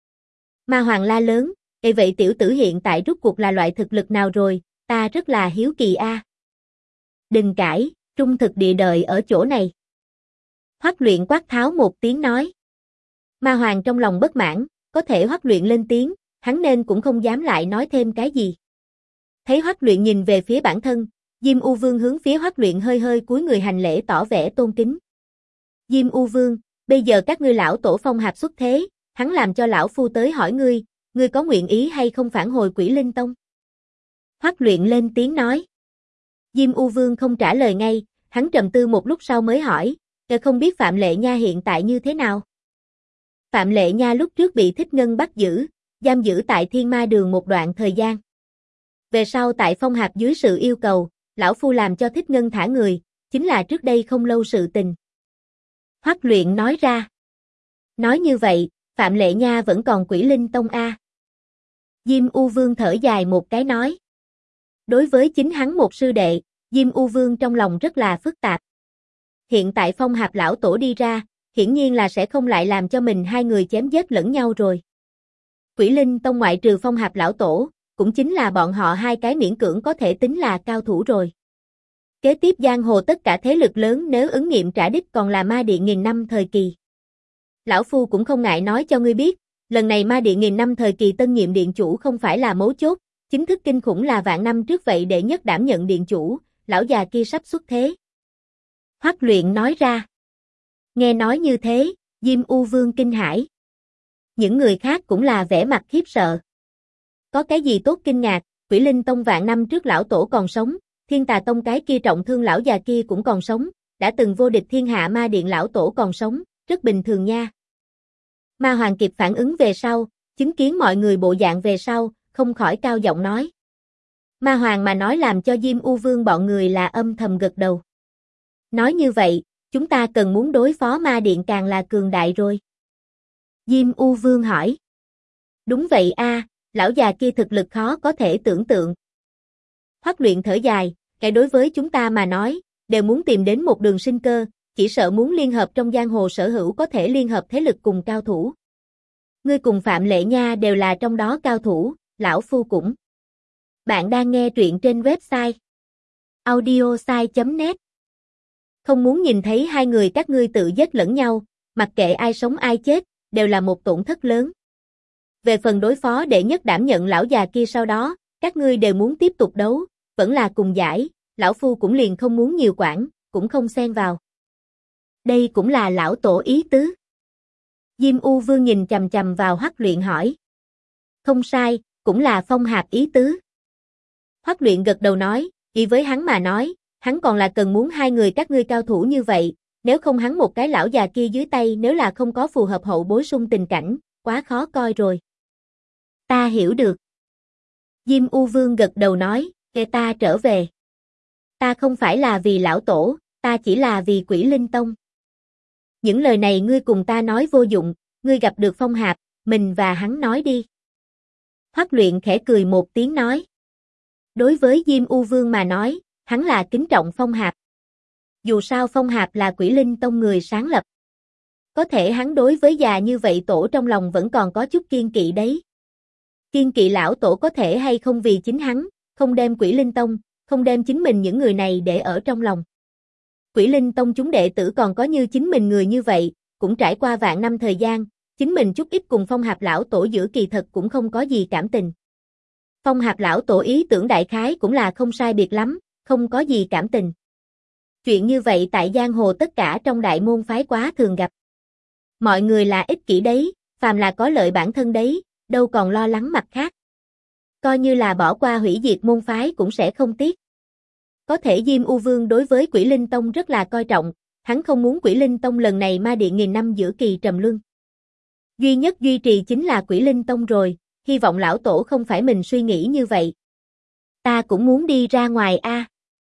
Ma Hoàng la lớn, vậy tiểu tử hiện tại rút cuộc là loại thực lực nào rồi, ta rất là hiếu kỳ a. Đừng cãi, trung thực địa đợi ở chỗ này. Hoắc Luyện quát tháo một tiếng nói. Ma Hoàng trong lòng bất mãn, có thể Hoắc Luyện lên tiếng, hắn nên cũng không dám lại nói thêm cái gì. Thấy Hoắc Luyện nhìn về phía bản thân, Diêm U Vương hướng phía Hoắc Luyện hơi hơi cúi người hành lễ tỏ vẻ tôn kính. Diêm U Vương, bây giờ các ngươi lão tổ Phong Hạp xuất thế, hắn làm cho lão phu tới hỏi ngươi, ngươi có nguyện ý hay không phản hồi Quỷ Linh Tông? Hoắc Luyện lên tiếng nói. Diêm U Vương không trả lời ngay, hắn trầm tư một lúc sau mới hỏi, không biết Phạm Lệ Nha hiện tại như thế nào? Phạm Lệ Nha lúc trước bị Thích Ngân bắt giữ, giam giữ tại Thiên Ma Đường một đoạn thời gian. Về sau tại Phong Hạp dưới sự yêu cầu, lão phu làm cho Thích Ngân thả người, chính là trước đây không lâu sự tình. Hoắc Luyện nói ra. Nói như vậy, Phạm Lệ Nha vẫn còn Quỷ Linh Tông a. Diêm U Vương thở dài một cái nói. Đối với chính hắn một sư đệ, Diêm U Vương trong lòng rất là phức tạp. Hiện tại Phong Hạp lão tổ đi ra, hiển nhiên là sẽ không lại làm cho mình hai người chém giết lẫn nhau rồi. Quỷ Linh Tông ngoại trừ Phong Hạp lão tổ, cũng chính là bọn họ hai cái miễn cưỡng có thể tính là cao thủ rồi. Kế tiếp giang hồ tất cả thế lực lớn nếu ứng nghiệm trả đích còn là Ma Điện nghìn năm thời kỳ. Lão phu cũng không ngại nói cho ngươi biết, lần này Ma Điện nghìn năm thời kỳ tân nhiệm điện chủ không phải là mấu chốt, chính thức kinh khủng là vạn năm trước vậy đệ nhất đảm nhận điện chủ, lão già kia sắp xuất thế. Hoắc Luyện nói ra. Nghe nói như thế, Diêm U Vương kinh hãi. Những người khác cũng là vẻ mặt khiếp sợ. Có cái gì tốt kinh ngạc, Quỷ Linh Tông vạn năm trước lão tổ còn sống, Thiên Tà Tông cái kia trọng thương lão già kia cũng còn sống, đã từng vô địch thiên hạ Ma Điện lão tổ còn sống, rất bình thường nha. Ma Hoàng kịp phản ứng về sau, chứng kiến mọi người bộ dạng về sau, không khỏi cao giọng nói. Ma Hoàng mà nói làm cho Diêm U Vương bọn người là âm thầm gật đầu. Nói như vậy, chúng ta cần muốn đối phó Ma Điện càng là cường đại rồi. Diêm U Vương hỏi. Đúng vậy a, lão già kia thực lực khó có thể tưởng tượng. Hoắc Luyện thở dài, cái đối với chúng ta mà nói, đều muốn tìm đến một đường sinh cơ, chỉ sợ muốn liên hợp trong giang hồ sở hữu có thể liên hợp thế lực cùng cao thủ. Ngươi cùng Phạm Lệ Nha đều là trong đó cao thủ, lão phu cũng. Bạn đang nghe truyện trên website audiosai.net. Không muốn nhìn thấy hai người các ngươi tự giết lẫn nhau, mặc kệ ai sống ai chết, đều là một tổn thất lớn. Về phần đối phó đệ nhất đảm nhận lão già kia sau đó, các ngươi đều muốn tiếp tục đấu, vẫn là cùng giải, lão phu cũng liền không muốn nhiều quản, cũng không xen vào. Đây cũng là lão tổ ý tứ. Diêm U Vương nhìn chằm chằm vào Hoắc Luyện hỏi. Không sai, cũng là Phong Hạp ý tứ. Hoắc Luyện gật đầu nói, ý với hắn mà nói, hắn còn là cần muốn hai người các ngươi cao thủ như vậy, nếu không hắn một cái lão già kia dưới tay nếu là không có phù hợp hậu bối xung tình cảnh, quá khó coi rồi. Ta hiểu được. Diêm U Vương gật đầu nói, ta trở về. Ta không phải là vì lão tổ, ta chỉ là vì Quỷ Linh Tông. Những lời này ngươi cùng ta nói vô dụng, ngươi gặp được Phong Hạp, mình và hắn nói đi. Hoắc Luyện khẽ cười một tiếng nói. Đối với Diêm U Vương mà nói, hắn là kính trọng Phong Hạp. Dù sao Phong Hạp là Quỷ Linh Tông người sáng lập. Có thể hắn đối với già như vậy tổ trong lòng vẫn còn có chút kiên kỵ đấy. Kiên kỵ lão tổ có thể hay không vì chính hắn, không đem Quỷ Linh Tông, không đem chính mình những người này để ở trong lòng. Quỷ Linh Tông chúng đệ tử còn có như chính mình người như vậy, cũng trải qua vạn năm thời gian, chính mình chút ít cùng Phong Hạp lão tổ giữa kỳ thật cũng không có gì cảm tình. Phong Hạp lão tổ ý tưởng đại khái cũng là không sai biệt lắm, không có gì cảm tình. Chuyện như vậy tại giang hồ tất cả trong đại môn phái quá thường gặp. Mọi người là ích kỷ đấy, phàm là có lợi bản thân đấy, đâu còn lo lắng mặt khác. Coi như là bỏ qua hủy diệt môn phái cũng sẽ không tiếc. Có thể Diêm U Vương đối với Quỷ Linh Tông rất là coi trọng, hắn không muốn Quỷ Linh Tông lần này ma điện nghìn năm giữa kỳ trầm luân. Duy nhất duy trì chính là Quỷ Linh Tông rồi, hy vọng lão tổ không phải mình suy nghĩ như vậy. Ta cũng muốn đi ra ngoài a.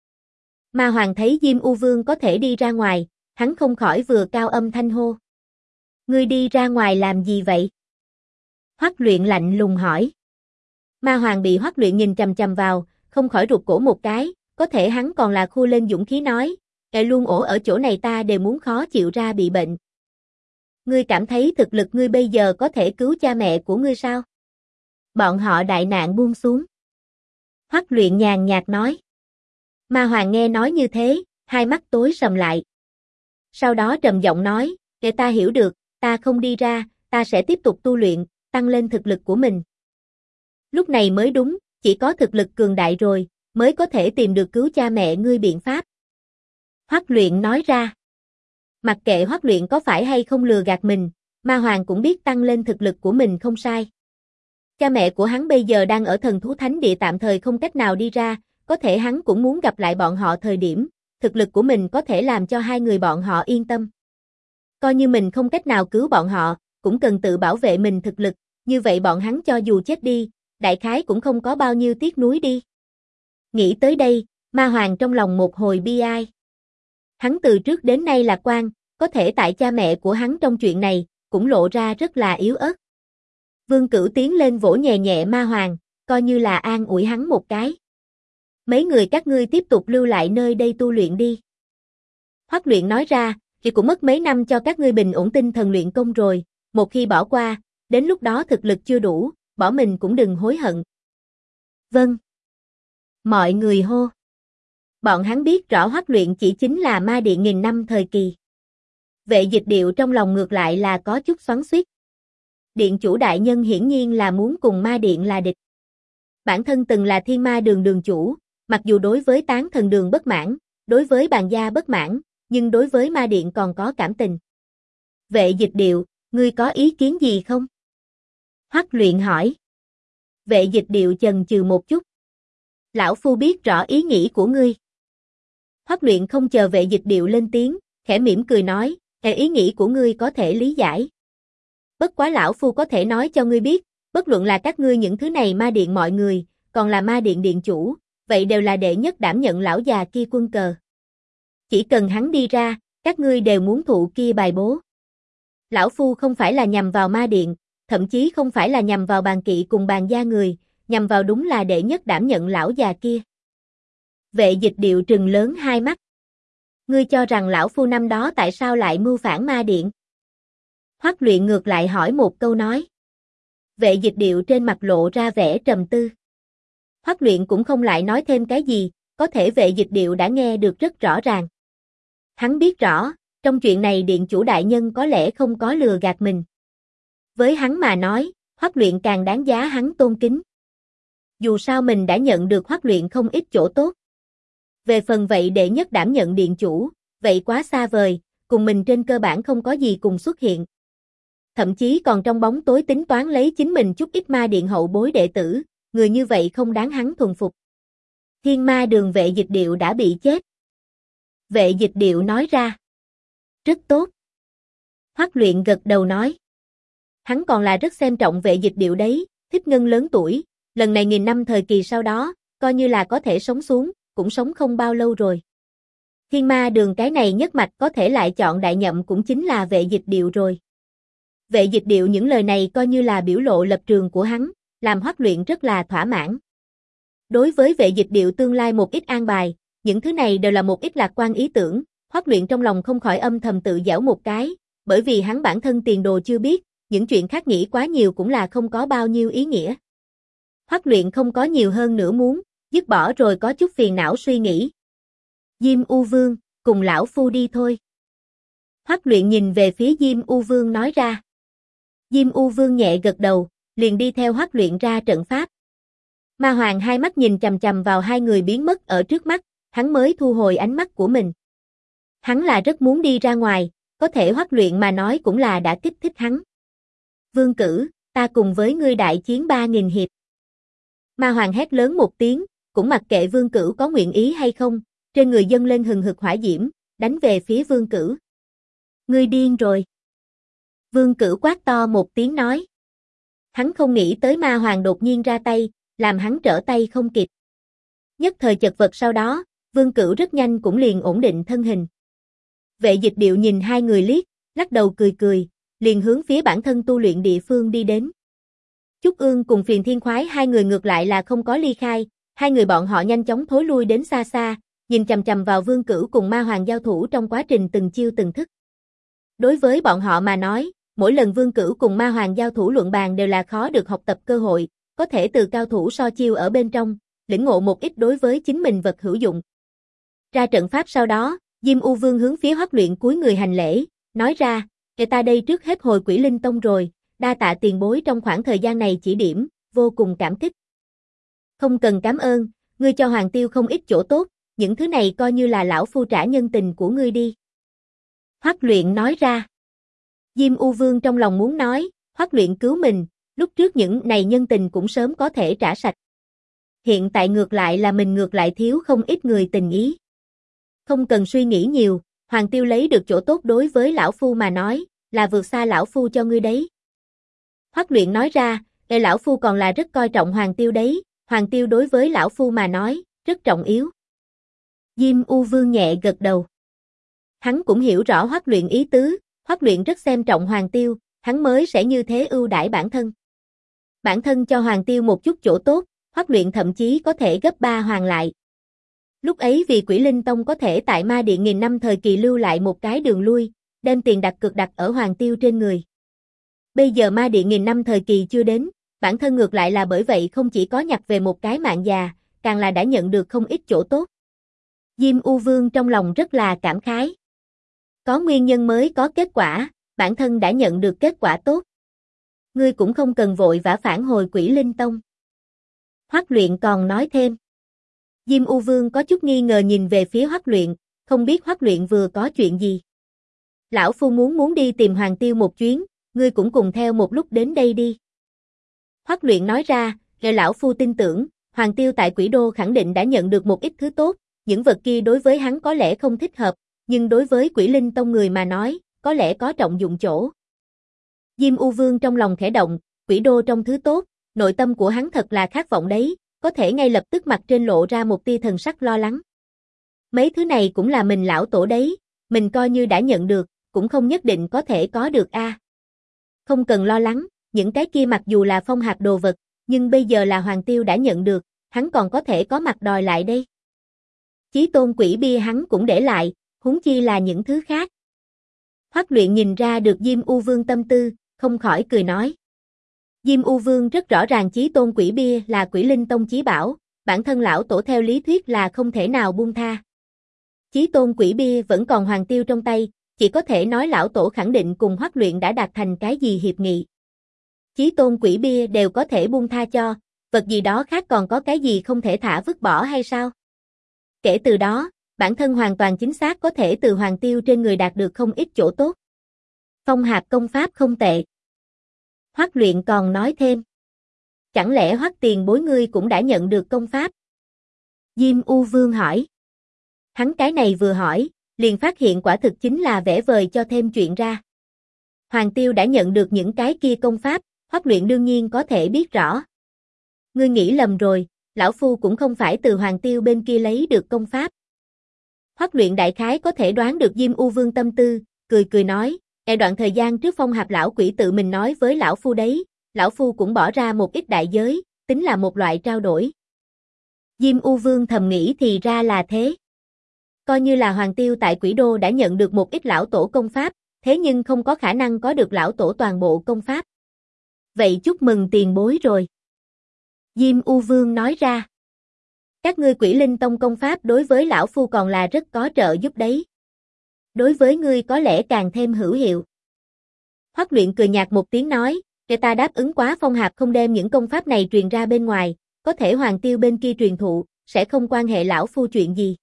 Ma Hoàng thấy Diêm U Vương có thể đi ra ngoài, hắn không khỏi vừa cao âm thanh hô. Ngươi đi ra ngoài làm gì vậy? Hoắc Luyện lạnh lùng hỏi. Ma Hoàng bị Hoắc Luyện nhìn chằm chằm vào, không khỏi rụt cổ một cái, có thể hắn còn là khu lên dũng khí nói, kẻ luôn ổ ở chỗ này ta đều muốn khó chịu ra bị bệnh. Ngươi cảm thấy thực lực ngươi bây giờ có thể cứu cha mẹ của ngươi sao? Bọn họ đại nạn buông xuống. Hoắc Luyện nhàn nhạt nói. Ma Hoàng nghe nói như thế, hai mắt tối sầm lại. Sau đó trầm giọng nói, để ta hiểu được, ta không đi ra, ta sẽ tiếp tục tu luyện, tăng lên thực lực của mình. Lúc này mới đúng, chỉ có thực lực cường đại rồi, mới có thể tìm được cứu cha mẹ ngươi biện pháp. Hoắc Luyện nói ra. Mặc kệ Hoắc Luyện có phải hay không lừa gạt mình, Ma Hoàng cũng biết tăng lên thực lực của mình không sai. Cha mẹ của hắn bây giờ đang ở Thần Thú Thánh Địa tạm thời không cách nào đi ra, có thể hắn cũng muốn gặp lại bọn họ thời điểm, thực lực của mình có thể làm cho hai người bọn họ yên tâm. Coi như mình không cách nào cứu bọn họ, cũng cần tự bảo vệ mình thực lực, như vậy bọn hắn cho dù chết đi, đại khái cũng không có bao nhiêu tiếc nuối đi. Nghĩ tới đây, Ma Hoàng trong lòng một hồi bi ai. Hắn từ trước đến nay lạc quan, có thể tại cha mẹ của hắn trong chuyện này, cũng lộ ra rất là yếu ớt. Vương Cửu tiến lên vỗ nhẹ nhẹ Ma Hoàng, coi như là an ủi hắn một cái. Mấy người các ngươi tiếp tục lưu lại nơi đây tu luyện đi. Hoắc Luyện nói ra, thì cũng mất mấy năm cho các ngươi bình ổn tinh thần luyện công rồi, một khi bỏ qua, đến lúc đó thực lực chưa đủ, bỏ mình cũng đừng hối hận. Vâng. Mọi người hô. Bọn hắn biết rõ Hoắc Luyện chỉ chính là ma điện nghìn năm thời kỳ. Vệ Dịch Điệu trong lòng ngược lại là có chút xoắn xuýt. Điện chủ đại nhân hiển nhiên là muốn cùng ma điện là địch. Bản thân từng là Thiên Ma Đường đường chủ, mặc dù đối với Tán Thần Đường bất mãn, đối với Bàn Gia bất mãn, nhưng đối với ma điện còn có cảm tình. Vệ Dịch Điệu, ngươi có ý kiến gì không? Hoắc Luyện hỏi. Vệ Dịch Điệu chần chừ một chút. Lão phu biết rõ ý nghĩ của ngươi. Hoắc Luyện không chờ Vệ Dịch Điệu lên tiếng, khẽ mỉm cười nói, ý nghĩ của ngươi có thể lý giải. Bất quá lão phu có thể nói cho ngươi biết, bất luận là các ngươi những thứ này ma điện mọi người, còn là ma điện điện chủ, vậy đều là đệ nhất đảm nhận lão già kia quân cờ. Chỉ cần hắn đi ra, các ngươi đều muốn thụ kia bài bố. Lão phu không phải là nhằm vào ma điện, thậm chí không phải là nhằm vào Bàn Kỵ cùng Bàn Gia người, nhằm vào đúng là đệ nhất đảm nhận lão già kia. Vệ Dịch Điệu trừng lớn hai mắt. Ngươi cho rằng lão phu năm đó tại sao lại mưu phản ma điện? Hoắc Luyện ngược lại hỏi một câu nói. Vệ Dịch Điệu trên mặt lộ ra vẻ trầm tư. Hoắc Luyện cũng không lại nói thêm cái gì, có thể Vệ Dịch Điệu đã nghe được rất rõ ràng. Hắn biết rõ, trong chuyện này điện chủ đại nhân có lẽ không có lừa gạt mình. Với hắn mà nói, Hoắc Luyện càng đáng giá hắn tôn kính. Dù sao mình đã nhận được Hoắc Luyện không ít chỗ tốt. Về phần vậy đệ nhất đảm nhận điện chủ, vậy quá xa vời, cùng mình trên cơ bản không có gì cùng xuất hiện. Thậm chí còn trong bóng tối tính toán lấy chính mình chút ít ma điện hậu bối đệ tử, người như vậy không đáng hắn thuần phục. Thiên Ma Đường Vệ Dịch Điệu đã bị chết. Vệ Dịch Điệu nói ra. Rất tốt. Hoắc Luyện gật đầu nói. Hắn còn là rất xem trọng Vệ Dịch Điệu đấy, Thích Ngân lớn tuổi, lần này nghìn năm thời kỳ sau đó, coi như là có thể sống xuống, cũng sống không bao lâu rồi. Thiên Ma Đường cái này nhất mạch có thể lại chọn đại nhậm cũng chính là Vệ Dịch Điệu rồi. Vệ Dịch Điệu những lời này coi như là biểu lộ lập trường của hắn, làm Hoắc Luyện rất là thỏa mãn. Đối với Vệ Dịch Điệu tương lai một ít an bài, những thứ này đều là một ít lạc quan ý tưởng, Hoắc Luyện trong lòng không khỏi âm thầm tự giễu một cái, bởi vì hắn bản thân tiền đồ chưa biết, những chuyện khác nghĩ quá nhiều cũng là không có bao nhiêu ý nghĩa. Hoắc Luyện không có nhiều hơn nữa muốn, dứt bỏ rồi có chút phiền não suy nghĩ. Diêm U Vương, cùng lão phu đi thôi. Hoắc Luyện nhìn về phía Diêm U Vương nói ra. Diêm U Vương nhẹ gật đầu, liền đi theo Hoắc Luyện ra trận pháp. Ma Hoàng hai mắt nhìn chằm chằm vào hai người biến mất ở trước mắt, hắn mới thu hồi ánh mắt của mình. Hắn là rất muốn đi ra ngoài, có thể Hoắc Luyện mà nói cũng là đã kích thích hắn. Vương Cử, ta cùng với ngươi đại chiến 3.000 hiệp. Ma Hoàng hét lớn một tiếng, cũng mặc kệ Vương Cử có nguyện ý hay không, trên người dâng lên hừng hực hỏa diễm, đánh về phía Vương Cử. Ngươi điên rồi. Vương Cử quát to một tiếng nói. Hắn không nghĩ tới Ma Hoàng đột nhiên ra tay, làm hắn trở tay không kịp. Nhất thời chật vật sau đó, Vương Cử rất nhanh cũng liền ổn định thân hình. Vệ Dịch Điệu nhìn hai người liếc, lắc đầu cười cười, liền hướng phía bản thân tu luyện địa phương đi đến. Trúc Ương cùng Phiền Thiên Khoái hai người ngược lại là không có ly khai, hai người bọn họ nhanh chóng thối lui đến xa xa, nhìn chằm chằm vào Vương Cửu cùng Ma Hoàng giao thủ trong quá trình từng chiêu từng thức. Đối với bọn họ mà nói, mỗi lần Vương Cửu cùng Ma Hoàng giao thủ luận bàn đều là khó được học tập cơ hội, có thể từ cao thủ so chiêu ở bên trong, lĩnh ngộ một ít đối với chính mình vật hữu dụng. Ra trận pháp sau đó, Diêm U Vương hướng phía Hoắc Luyện cúi người hành lễ, nói ra, ta đây trước hết hồi Quỷ Linh Tông rồi, đa tạ tiền bối trong khoảng thời gian này chỉ điểm, vô cùng cảm kích. Không cần cảm ơn, ngươi cho Hoàng Tiêu không ít chỗ tốt, những thứ này coi như là lão phu trả nhân tình của ngươi đi. Hoắc Luyện nói ra. Diêm U Vương trong lòng muốn nói, Hoắc Luyện cứu mình, lúc trước những này nhân tình cũng sớm có thể trả sạch. Hiện tại ngược lại là mình ngược lại thiếu không ít người tình ý. Không cần suy nghĩ nhiều, Hoàng Tiêu lấy được chỗ tốt đối với lão phu mà nói, là vượt xa lão phu cho ngươi đấy. Hoắc Luyện nói ra, lão phu còn là rất coi trọng Hoàng Tiêu đấy, Hoàng Tiêu đối với lão phu mà nói, rất trọng yếu. Diêm U Vương nhẹ gật đầu. Hắn cũng hiểu rõ Hoắc Luyện ý tứ, Hoắc Luyện rất xem trọng Hoàng Tiêu, hắn mới sẽ như thế ưu đãi bản thân. Bản thân cho Hoàng Tiêu một chút chỗ tốt, Hoắc Luyện thậm chí có thể gấp 3 hoàn lại. Lúc ấy vì Quỷ Linh Tông có thể tại Ma Điện nghìn năm thời kỳ lưu lại một cái đường lui, đem tiền đặt cược đặt ở Hoàng Tiêu trên người. Bây giờ Ma Điện nghìn năm thời kỳ chưa đến, bản thân ngược lại là bởi vậy không chỉ có nhặt về một cái mạng già, càng là đã nhận được không ít chỗ tốt. Diêm U Vương trong lòng rất là cảm khái. Có nguyên nhân mới có kết quả, bản thân đã nhận được kết quả tốt. Ngươi cũng không cần vội vã phản hồi Quỷ Linh Tông. Hoắc Luyện còn nói thêm. Diêm U Vương có chút nghi ngờ nhìn về phía Hoắc Luyện, không biết Hoắc Luyện vừa có chuyện gì. Lão phu muốn đi tìm Hoàng Tiêu một chuyến, ngươi cũng cùng theo một lúc đến đây đi. Hoắc Luyện nói ra, lão phu tin tưởng, Hoàng Tiêu tại Quỷ Đô khẳng định đã nhận được một ít thứ tốt, những vật kia đối với hắn có lẽ không thích hợp, nhưng đối với Quỷ Linh Tông người mà nói, có lẽ có trọng dụng chỗ. Diêm U Vương trong lòng khẽ động, Quỷ Đô trong thứ tốt, nội tâm của hắn thật là khát vọng đấy, có thể ngay lập tức mặt trên lộ ra một tia thần sắc lo lắng. Mấy thứ này cũng là mình lão tổ đấy, mình coi như đã nhận được, cũng không nhất định có thể có được a. Không cần lo lắng, những cái kia mặc dù là phong hạp đồ vật, nhưng bây giờ là Hoàng Tiêu đã nhận được, hắn còn có thể có mặt đòi lại đây. Chí tôn quỷ bia hắn cũng để lại, huống chi là những thứ khác. Hoắc Luyện nhìn ra được Diêm U Vương tâm tư, không khỏi cười nói. Diêm U Vương rất rõ ràng Chí tôn quỷ bia là Quỷ Linh Tông chí bảo, bản thân lão tổ theo lý thuyết là không thể nào buông tha. Chí tôn quỷ bia vẫn còn Hoàng Tiêu trong tay, chỉ có thể nói lão tổ khẳng định cùng Hoắc Luyện đã đạt thành cái gì hiệp nghị. Chí tôn quỷ bia đều có thể buông tha cho, vật gì đó khác còn có cái gì không thể thả vứt bỏ hay sao? Kể từ đó, bản thân hoàn toàn chính xác có thể từ Hoàng Tiêu trên người đạt được không ít chỗ tốt. Phong hạp công pháp không tệ. Hoắc Luyện còn nói thêm. Chẳng lẽ Hoắc tiền bối ngươi cũng đã nhận được công pháp? Diêm U Vương hỏi. Hắn cái này vừa hỏi, liền phát hiện quả thực chính là vẽ vời cho thêm chuyện ra. Hoàng Tiêu đã nhận được những cái kia công pháp, Hoắc Luyện đương nhiên có thể biết rõ. Ngươi nghĩ lầm rồi, lão phu cũng không phải từ Hoàng Tiêu bên kia lấy được công pháp. Hoắc Luyện đại khái có thể đoán được Diêm U Vương tâm tư, cười cười nói, đoạn thời gian trước phong hạp lão quỷ tự mình nói với lão phu đấy, lão phu cũng bỏ ra một ít đại giới, tính là một loại trao đổi. Diêm U Vương thầm nghĩ thì ra là thế. Coi như là Hoàng Tiêu tại Quỷ Đô đã nhận được một ít lão tổ công pháp, thế nhưng không có khả năng có được lão tổ toàn bộ công pháp. Vậy chúc mừng tiền bối rồi. Diêm U Vương nói ra. Các ngươi Quỷ Linh Tông công pháp đối với lão phu còn là rất có trợ giúp đấy. Đối với ngươi có lẽ càng thêm hữu hiệu. Hoắc Luyện cười nhạt một tiếng nói, để ta đáp ứng quá Phong Hạp không đem những công pháp này truyền ra bên ngoài, có thể Hoàng Tiêu bên kia truyền thụ, sẽ không quan hệ lão phu chuyện gì.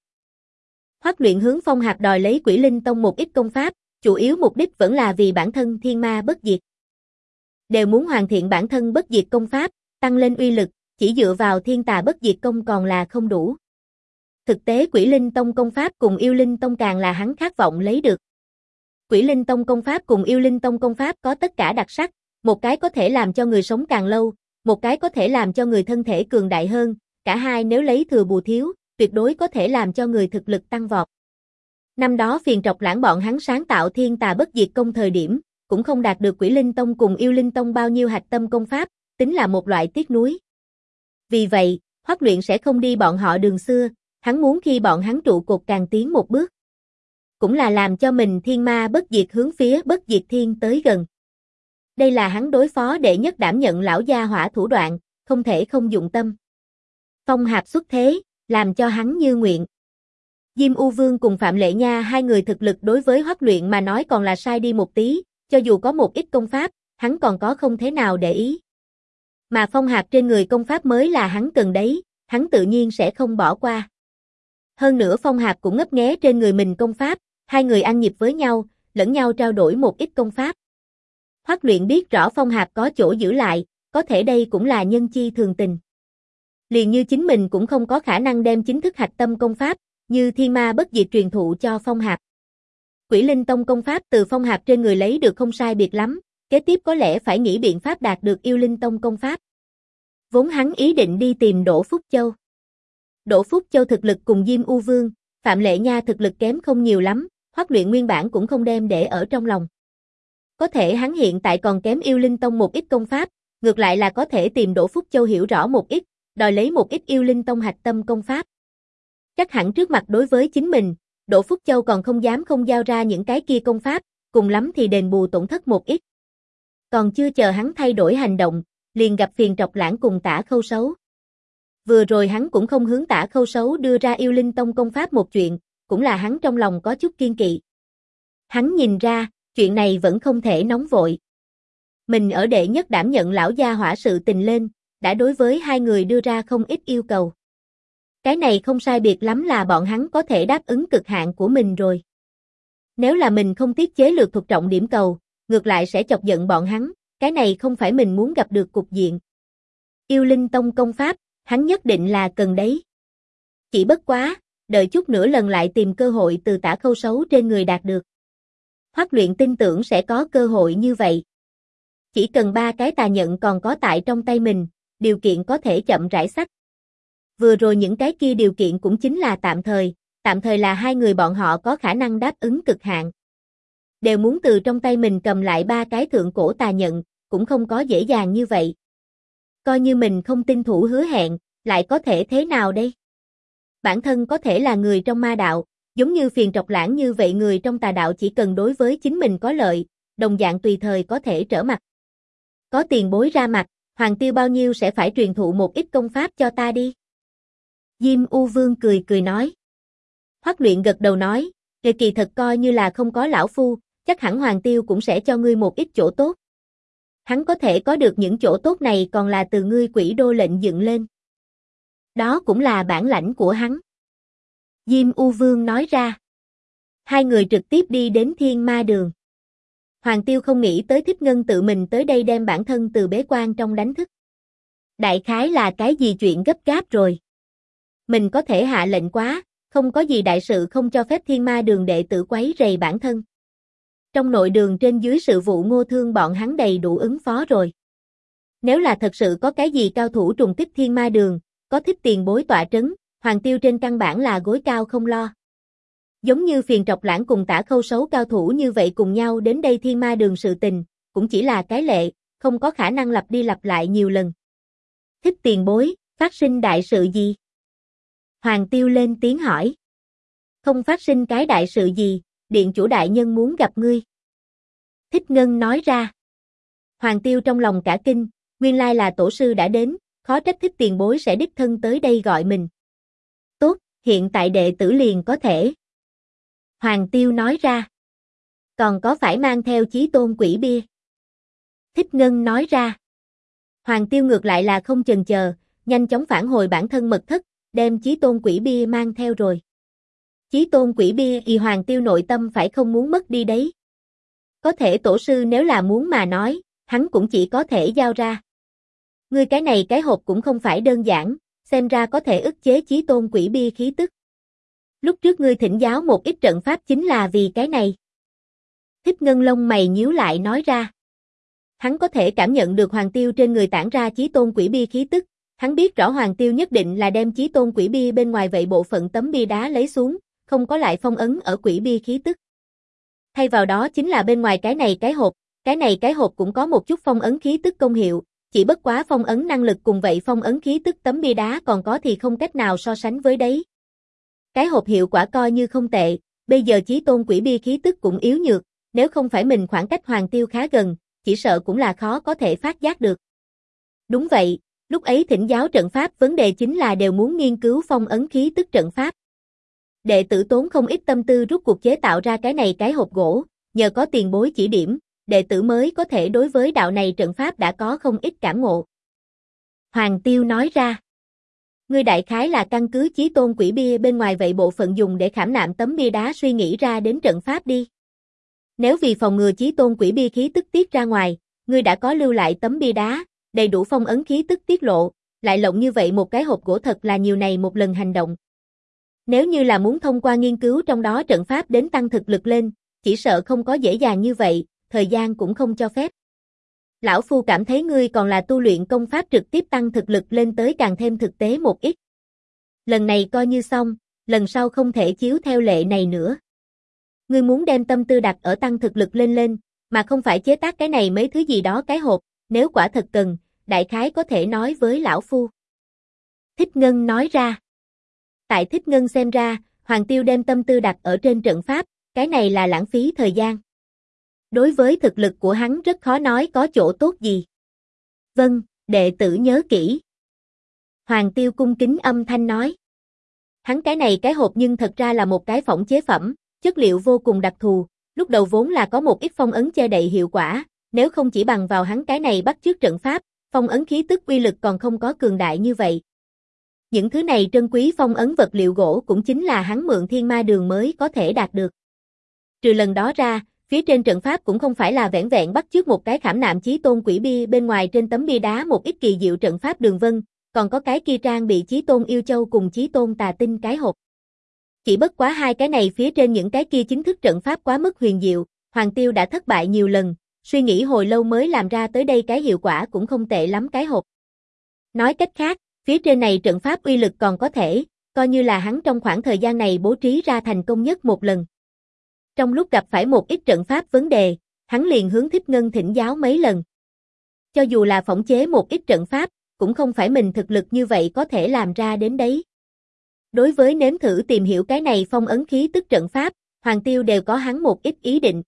Hoắc Luyện hướng Phong Hạp đòi lấy Quỷ Linh Tông một ít công pháp, chủ yếu mục đích vẫn là vì bản thân thiên ma bất diệt. Đều muốn hoàn thiện bản thân bất diệt công pháp, tăng lên uy lực, chỉ dựa vào thiên tà bất diệt công còn là không đủ. Thực tế Quỷ Linh Tông công pháp cùng Yêu Linh Tông càng là hắn khát vọng lấy được. Quỷ Linh Tông công pháp cùng Yêu Linh Tông công pháp có tất cả đặc sắc, một cái có thể làm cho người sống càng lâu, một cái có thể làm cho người thân thể cường đại hơn, cả hai nếu lấy thừa bù thiếu, tuyệt đối có thể làm cho người thực lực tăng vọt. Năm đó Phiền Trọc Lãng bọn hắn sáng tạo thiên tà bất diệt công thời điểm, cũng không đạt được Quỷ Linh Tông cùng Yêu Linh Tông bao nhiêu hạch tâm công pháp, tính là một loại tiếc nuối. Vì vậy, Hoắc Luyện sẽ không đi bọn họ đường xưa, hắn muốn khi bọn hắn trụ cột càng tiến một bước. Cũng là làm cho mình thiên ma bất diệt hướng phía bất diệt thiên tới gần. Đây là hắn đối phó đệ nhất đảm nhận lão gia hỏa thủ đoạn, không thể không dụng tâm. Phong Hạp xuất thế, làm cho hắn như nguyện. Diêm U Vương cùng Phạm Lệ Nha hai người thực lực đối với Hoắc Luyện mà nói còn là sai đi một tí, cho dù có một ít công pháp, hắn còn có không thế nào để ý. Mà Phong Hạp trên người công pháp mới là hắn cần đấy, hắn tự nhiên sẽ không bỏ qua. Hơn nữa Phong Hạp cũng ngấp nghé trên người mình công pháp, hai người ăn nhịp với nhau, lẫn nhau trao đổi một ít công pháp. Hoắc Luyện biết rõ Phong Hạp có chỗ giữ lại, có thể đây cũng là nhân chi thường tình. Liền như chính mình cũng không có khả năng đem chính thức hạch tâm công pháp, như Thiên Ma bất diệt truyền thụ cho Phong Hạp. Quỷ Linh Tông công pháp từ Phong Hạp trên người lấy được không sai biệt lắm, kế tiếp có lẽ phải nghĩ biện pháp đạt được Yêu Linh Tông công pháp. Vốn hắn ý định đi tìm Đỗ Phúc Châu. Đỗ Phúc Châu thực lực cùng Diêm U Vương, Phạm Lệ Nha thực lực kém không nhiều lắm, Hoắc Luyện nguyên bản cũng không đem để ở trong lòng. Có thể hắn hiện tại còn kém Yêu Linh Tông một ít công pháp, ngược lại là có thể tìm Đỗ Phúc Châu hiểu rõ một ít, đòi lấy một ít Yêu Linh Tông hạch tâm công pháp. Chắc hẳn trước mặt đối với chính mình, Đỗ Phúc Châu còn không dám không giao ra những cái kia công pháp, cùng lắm thì đền bù tổn thất một ít. Còn chưa chờ hắn thay đổi hành động, liền gặp Phiền Trọc Lãng cùng Tả Khâu Sấu. Vừa rồi hắn cũng không hướng Tả Khâu Sấu đưa ra Yêu Linh Tông công pháp một chuyện, cũng là hắn trong lòng có chút kiên kỵ. Hắn nhìn ra, chuyện này vẫn không thể nóng vội. Mình ở đệ nhất đảm nhận lão gia hỏa sự tình lên, đã đối với hai người đưa ra không ít yêu cầu. Cái này không sai biệt lắm là bọn hắn có thể đáp ứng cực hạn của mình rồi. Nếu là mình không tiết chế lược thuộc trọng điểm cầu, ngược lại sẽ chọc giận bọn hắn, cái này không phải mình muốn gặp được cục diện. Yêu Linh Tông công pháp, hắn nhất định là cần đấy. Chỉ bất quá, đợi chút nữa lần lại tìm cơ hội từ Tả Khâu Sấu trên người đạt được. Hoắc Luyện tin tưởng sẽ có cơ hội như vậy. Chỉ cần 3 cái tà nhận còn có tại trong tay mình, điều kiện có thể chậm rãi sách. Vừa rồi những cái kia điều kiện cũng chính là tạm thời là hai người bọn họ có khả năng đáp ứng cực hạn. Đều muốn từ trong tay mình cầm lại 3 cái thượng cổ tà nhận, cũng không có dễ dàng như vậy. Coi như mình không tin thủ hứa hẹn, lại có thể thế nào đây? Bản thân có thể là người trong ma đạo, giống như Phiền Trọc Lãng như vậy người trong tà đạo chỉ cần đối với chính mình có lợi, đồng dạng tùy thời có thể trở mặt. Có tiền bối ra mặt, Hoàng Tiêu bao nhiêu sẽ phải truyền thụ một ít công pháp cho ta đi. Diêm U Vương cười cười nói. Hoắc Luyện gật đầu nói, kỳ thật coi như là không có lão phu, chắc hẳn Hoàng Tiêu cũng sẽ cho ngươi một ít chỗ tốt. Hắn có thể có được những chỗ tốt này còn là từ ngươi Quỷ Đô lệnh dựng lên. Đó cũng là bản lãnh của hắn. Diêm U Vương nói ra. Hai người trực tiếp đi đến Thiên Ma Đường. Hoàng Tiêu không nghĩ tới Thích Ngân tự mình tới đây đem bản thân từ bế quan trong đánh thức. Đại khái là cái gì chuyện gấp gáp rồi. Mình có thể hạ lệnh quá, không có gì đại sự không cho phép Thiên Ma Đường đệ tử quấy rầy bản thân. Trong nội đường trên dưới sự vụ Ngô Thương bọn hắn đầy đủ ứng phó rồi. Nếu là thật sự có cái gì cao thủ trùng kích Thiên Ma Đường, có Thích tiền bối tọa trấn, Hoàng Tiêu trên căn bản là gối cao không lo. Giống như Phiền Trọc Lãng cùng Tả Khâu Sấu cao thủ như vậy cùng nhau đến đây Thiên Ma Đường sự tình, cũng chỉ là cái lệ, không có khả năng lặp đi lặp lại nhiều lần. Thích tiền bối, phát sinh đại sự gì? Hoàng Tiêu lên tiếng hỏi. Không phát sinh cái đại sự gì, điện chủ đại nhân muốn gặp ngươi. Thích Ngân nói ra. Hoàng Tiêu trong lòng cả kinh, nguyên lai là tổ sư đã đến, khó trách Thích tiền bối sẽ đích thân tới đây gọi mình. Tốt, hiện tại đệ tử liền có thể. Hoàng Tiêu nói ra. Còn có phải mang theo chí tôn quỷ bia? Thích Ngân nói ra. Hoàng Tiêu ngược lại là không chần chờ, nhanh chóng phản hồi bản thân mật thất, đem chí tôn quỷ bia mang theo rồi. Chí tôn quỷ bia y Hoàng Tiêu nội tâm phải không muốn mất đi đấy. Có thể tổ sư nếu là muốn mà nói, hắn cũng chỉ có thể giao ra. Ngươi cái này cái hộp cũng không phải đơn giản, xem ra có thể ức chế chí tôn quỷ bia khí tức. Lúc trước ngươi thỉnh giáo một ít trận pháp chính là vì cái này. Thích Ngân lông mày nhíu lại nói ra. Hắn có thể cảm nhận được Hoàng Tiêu trên người tản ra chí tôn quỷ bia khí tức, hắn biết rõ Hoàng Tiêu nhất định là đem chí tôn quỷ bia bên ngoài vậy bộ phận tấm bia đá lấy xuống, không có lại phong ấn ở quỷ bia khí tức. Thay vào đó chính là bên ngoài cái này cái hộp cũng có một chút phong ấn khí tức công hiệu, chỉ bất quá phong ấn năng lực cùng vậy phong ấn khí tức tấm bia đá còn có thì không cách nào so sánh với đấy. Cái hộp hiệu quả coi như không tệ, bây giờ chí tôn quỷ bia khí tức cũng yếu nhược, nếu không phải mình khoảng cách Hoàng Tiêu khá gần, chỉ sợ cũng là khó có thể phát giác được. Đúng vậy, lúc ấy thỉnh giáo trận pháp vấn đề chính là đều muốn nghiên cứu phong ấn khí tức trận pháp. Đệ tử tốn không ít tâm tư rút cuộc chế tạo ra cái này cái hộp gỗ, nhờ có tiền bối chỉ điểm, đệ tử mới có thể đối với đạo này trận pháp đã có không ít cảm ngộ. Hoàng Tiêu nói ra. Ngươi đại khái là căn cứ chí tôn quỷ bia bên ngoài vậy bộ phận dùng để khảm nạm tấm bia đá suy nghĩ ra đến trận pháp đi. Nếu vì phòng ngừa chí tôn quỷ bia khí tức tiết ra ngoài, ngươi đã có lưu lại tấm bia đá, đầy đủ phong ấn khí tức tiết lộ, lại lộng như vậy một cái hộp gỗ thật là nhiều này một lần hành động. Nếu như là muốn thông qua nghiên cứu trong đó trận pháp đến tăng thực lực lên, chỉ sợ không có dễ dàng như vậy, thời gian cũng không cho phép. Lão Phu cảm thấy ngươi còn là tu luyện công pháp trực tiếp tăng thực lực lên tới càng thêm thực tế một ít. Lần này coi như xong, lần sau không thể chiếu theo lệ này nữa. Ngươi muốn đem tâm tư đặt ở tăng thực lực lên, mà không phải chế tác cái này mấy thứ gì đó cái hộp, nếu quả thật cần, đại khái có thể nói với Lão Phu. Thích Ngân nói ra. Tại Thích Ngân xem ra, Hoàng Tiêu đem tâm tư đặt ở trên trận pháp, cái này là lãng phí thời gian. Đối với thực lực của hắn rất khó nói có chỗ tốt gì. Vâng, đệ tử nhớ kỹ. Hoàng Tiêu cung kính âm thanh nói. Hắn cái này cái hộp nhưng thật ra là một cái phỏng chế phẩm, chất liệu vô cùng đặc thù, lúc đầu vốn là có một ít phong ấn che đậy hiệu quả, nếu không chỉ bằng vào hắn cái này bắt chước trận pháp, phong ấn khí tức uy lực còn không có cường đại như vậy. Những thứ này trân quý phong ấn vật liệu gỗ cũng chính là hắn mượn thiên ma đường mới có thể đạt được. Trừ lần đó ra, phía trên trận pháp cũng không phải là vẻn vẹn bắt chước một cái khảm nạm chí tôn quỷ bia bên ngoài trên tấm bia đá một ít kỳ diệu trận pháp đường vân, còn có cái kia trang bị chí tôn yêu châu cùng chí tôn tà tinh cái hộp. Chỉ bất quá hai cái này phía trên những cái kia chính thức trận pháp quá mức huyền diệu, Hoàng Tiêu đã thất bại nhiều lần, suy nghĩ hồi lâu mới làm ra tới đây cái hiệu quả cũng không tệ lắm cái hộp. Nói cách khác, phía trên này trận pháp uy lực còn có thể, coi như là hắn trong khoảng thời gian này bố trí ra thành công nhất một lần. Trong lúc gặp phải một ít trận pháp vấn đề, hắn liền hướng Thích Ngân thỉnh giáo mấy lần. Cho dù là phỏng chế một ít trận pháp, cũng không phải mình thực lực như vậy có thể làm ra đến đấy. Đối với nếm thử tìm hiểu cái này phong ấn khí tức trận pháp, Hoàng Tiêu đều có hắn một ít ý định.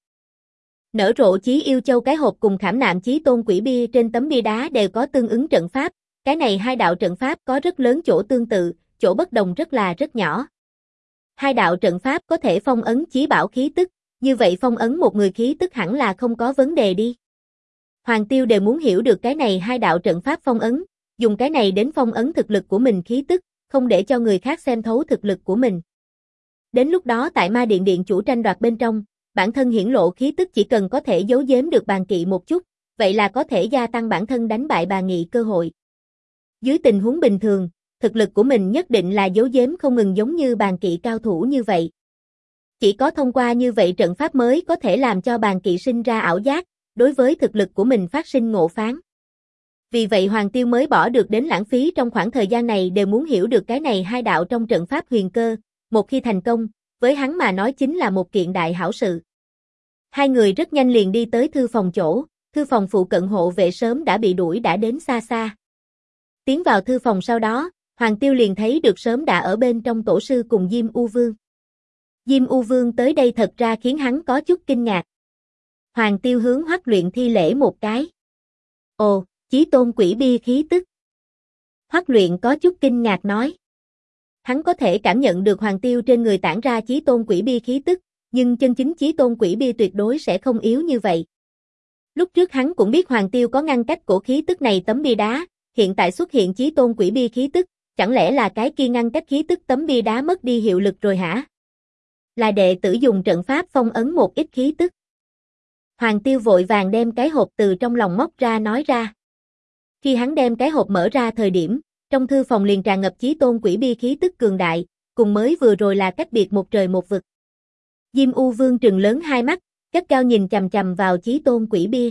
Nở rộ chí yêu châu cái hộp cùng khảm nạm chí tôn quỷ bia trên tấm bia đá đều có tương ứng trận pháp, cái này hai đạo trận pháp có rất lớn chỗ tương tự, chỗ bất đồng rất nhỏ. Hai đạo trận pháp có thể phong ấn chí bảo khí tức, như vậy phong ấn một người khí tức hẳn là không có vấn đề đi. Hoàng Tiêu đều muốn hiểu được cái này hai đạo trận pháp phong ấn, dùng cái này đến phong ấn thực lực của mình khí tức, không để cho người khác xem thấu thực lực của mình. Đến lúc đó tại Ma Điện điện chủ tranh đoạt bên trong, bản thân hiển lộ khí tức chỉ cần có thể giấu giếm được Bàn Kỵ một chút, vậy là có thể gia tăng bản thân đánh bại Bàn Nghị cơ hội. Dưới tình huống bình thường, thực lực của mình nhất định là giấu giếm không ngừng giống như Bàn Kỵ cao thủ như vậy. Chỉ có thông qua như vậy trận pháp mới có thể làm cho Bàn Kỵ sinh ra ảo giác, đối với thực lực của mình phát sinh ngộ phán. Vì vậy Hoàng Tiêu mới bỏ được đến lãng phí trong khoảng thời gian này đều muốn hiểu được cái này hai đạo trong trận pháp huyền cơ, một khi thành công, với hắn mà nói chính là một kiện đại hảo sự. Hai người rất nhanh liền đi tới thư phòng chỗ, thư phòng phụ cận hộ vệ sớm đã bị đuổi đã đến xa xa. Tiến vào thư phòng sau đó, Hoàng Tiêu liền thấy được sớm đã ở bên trong tổ sư cùng Diêm U Vương. Diêm U Vương tới đây thật ra khiến hắn có chút kinh ngạc. Hoàng Tiêu hướng Hoắc Luyện thi lễ một cái. Ồ, Chí Tôn Quỷ Bia khí tức. Hoắc Luyện có chút kinh ngạc nói. Hắn có thể cảm nhận được Hoàng Tiêu trên người tản ra Chí Tôn Quỷ Bia khí tức, nhưng chân chính Chí Tôn Quỷ Bia tuyệt đối sẽ không yếu như vậy. Lúc trước hắn cũng biết Hoàng Tiêu có ngăn cách cổ khí tức này tấm bia đá, hiện tại xuất hiện Chí Tôn Quỷ Bia khí tức, chẳng lẽ là cái kia ngăn cách khí tức tấm bia đá mất đi hiệu lực rồi hả? Là đệ tử dùng trận pháp phong ấn một ít khí tức. Hoàng Tiêu vội vàng đem cái hộp từ trong lòng móc ra nói ra. Khi hắn đem cái hộp mở ra thời điểm, trong thư phòng liền tràn ngập Chí Tôn Quỷ Bia khí tức cường đại, cùng mới vừa rồi là cách biệt một trời một vực. Diêm U Vương trừng lớn hai mắt, gắt cao nhìn chằm chằm vào Chí Tôn Quỷ Bia.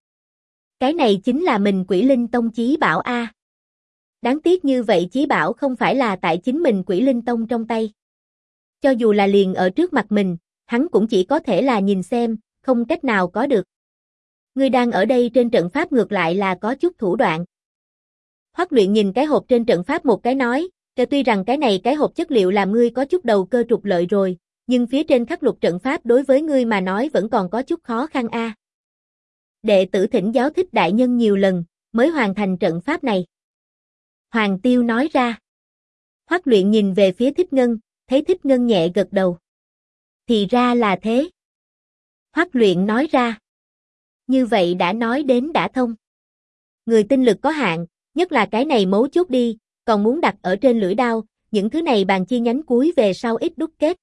Cái này chính là mình Quỷ Linh Tông chí bảo a. Đáng tiếc như vậy chí bảo không phải là tại chính mình Quỷ Linh Tông trong tay. Cho dù là liền ở trước mặt mình, hắn cũng chỉ có thể là nhìn xem, không cách nào có được. Ngươi đang ở đây trên trận pháp ngược lại là có chút thủ đoạn. Hoắc Luyện nhìn cái hộp trên trận pháp một cái nói, tuy rằng cái này cái hộp chất liệu làm ngươi có chút đầu cơ trục lợi rồi, nhưng phía trên khắc lục trận pháp đối với ngươi mà nói vẫn còn có chút khó khăn a. Đệ tử thỉnh giáo Thích đại nhân nhiều lần, mới hoàn thành trận pháp này. Hoàng Tiêu nói ra. Hoắc Luyện nhìn về phía Thích Ngân, thấy Thích Ngân nhẹ gật đầu. Thì ra là thế. Hoắc Luyện nói ra. Như vậy đã nói đến đã thông. Người tinh lực có hạn, nhất là cái này mấu chốt đi, còn muốn đặt ở trên lưỡi đao, những thứ này bàn chi nhánh cuối về sau ít đúc kết.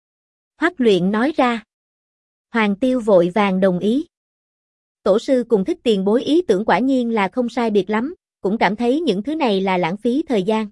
Hoắc Luyện nói ra. Hoàng Tiêu vội vàng đồng ý. Tổ sư cùng Thích tiền bối ý tưởng quả nhiên là không sai biệt lắm, cũng cảm thấy những thứ này là lãng phí thời gian.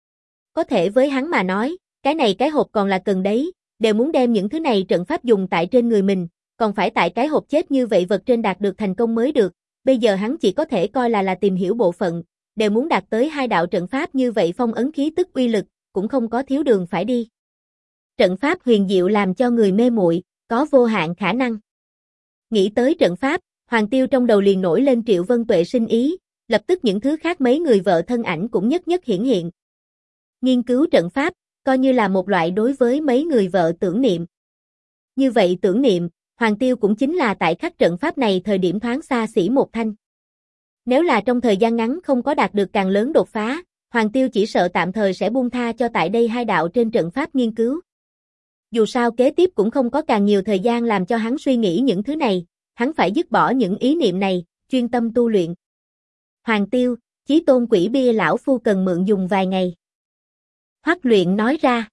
Có thể với hắn mà nói, cái này cái hộp còn là cần đấy, đều muốn đem những thứ này trận pháp dùng tại trên người mình, còn phải tại cái hộp chết như vậy vật trên đạt được thành công mới được, bây giờ hắn chỉ có thể coi là tìm hiểu bộ phận, đều muốn đạt tới hai đạo trận pháp như vậy phong ấn khí tức uy lực, cũng không có thiếu đường phải đi. Trận pháp huyền diệu làm cho người mê muội, có vô hạn khả năng. Nghĩ tới trận pháp, Hoàng Tiêu trong đầu liền nổi lên Triệu Vân Tuệ sinh ý, lập tức những thứ khác mấy người vợ thân ảnh cũng nhất nhất hiển hiện. Nghiên cứu trận pháp, coi như là một loại đối với mấy người vợ tưởng niệm. Như vậy tưởng niệm, Hoàng Tiêu cũng chính là tại khắc trận pháp này thời điểm thoáng xa xỉ một thanh. Nếu là trong thời gian ngắn không có đạt được càng lớn đột phá, Hoàng Tiêu chỉ sợ tạm thời sẽ buông tha cho tại đây hai đạo trên trận pháp nghiên cứu. Dù sao kế tiếp cũng không có càng nhiều thời gian làm cho hắn suy nghĩ những thứ này, hắn phải dứt bỏ những ý niệm này, chuyên tâm tu luyện. Hoàng Tiêu, Chí Tôn Quỷ Bia lão phu cần mượn dùng vài ngày. Hoắc Luyện nói ra.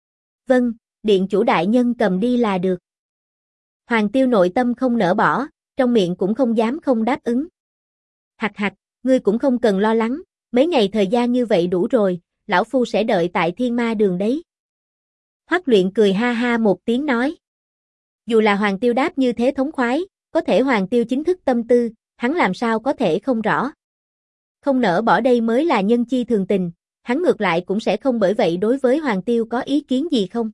Vâng, điện chủ đại nhân cầm đi là được. Hoàng Tiêu nội tâm không nỡ bỏ, trong miệng cũng không dám không đáp ứng. Hặc hặc, ngươi cũng không cần lo lắng, mấy ngày thời gian như vậy đủ rồi, lão phu sẽ đợi tại Thiên Ma Đường đấy. Hoắc Luyện cười ha ha một tiếng nói. Dù là Hoàng Tiêu đáp như thế thống khoái, có thể Hoàng Tiêu chính thức tâm tư, hắn làm sao có thể không rõ. Không nỡ bỏ đây mới là nhân chi thường tình, hắn ngược lại cũng sẽ không bởi vậy đối với Hoàng Tiêu có ý kiến gì không.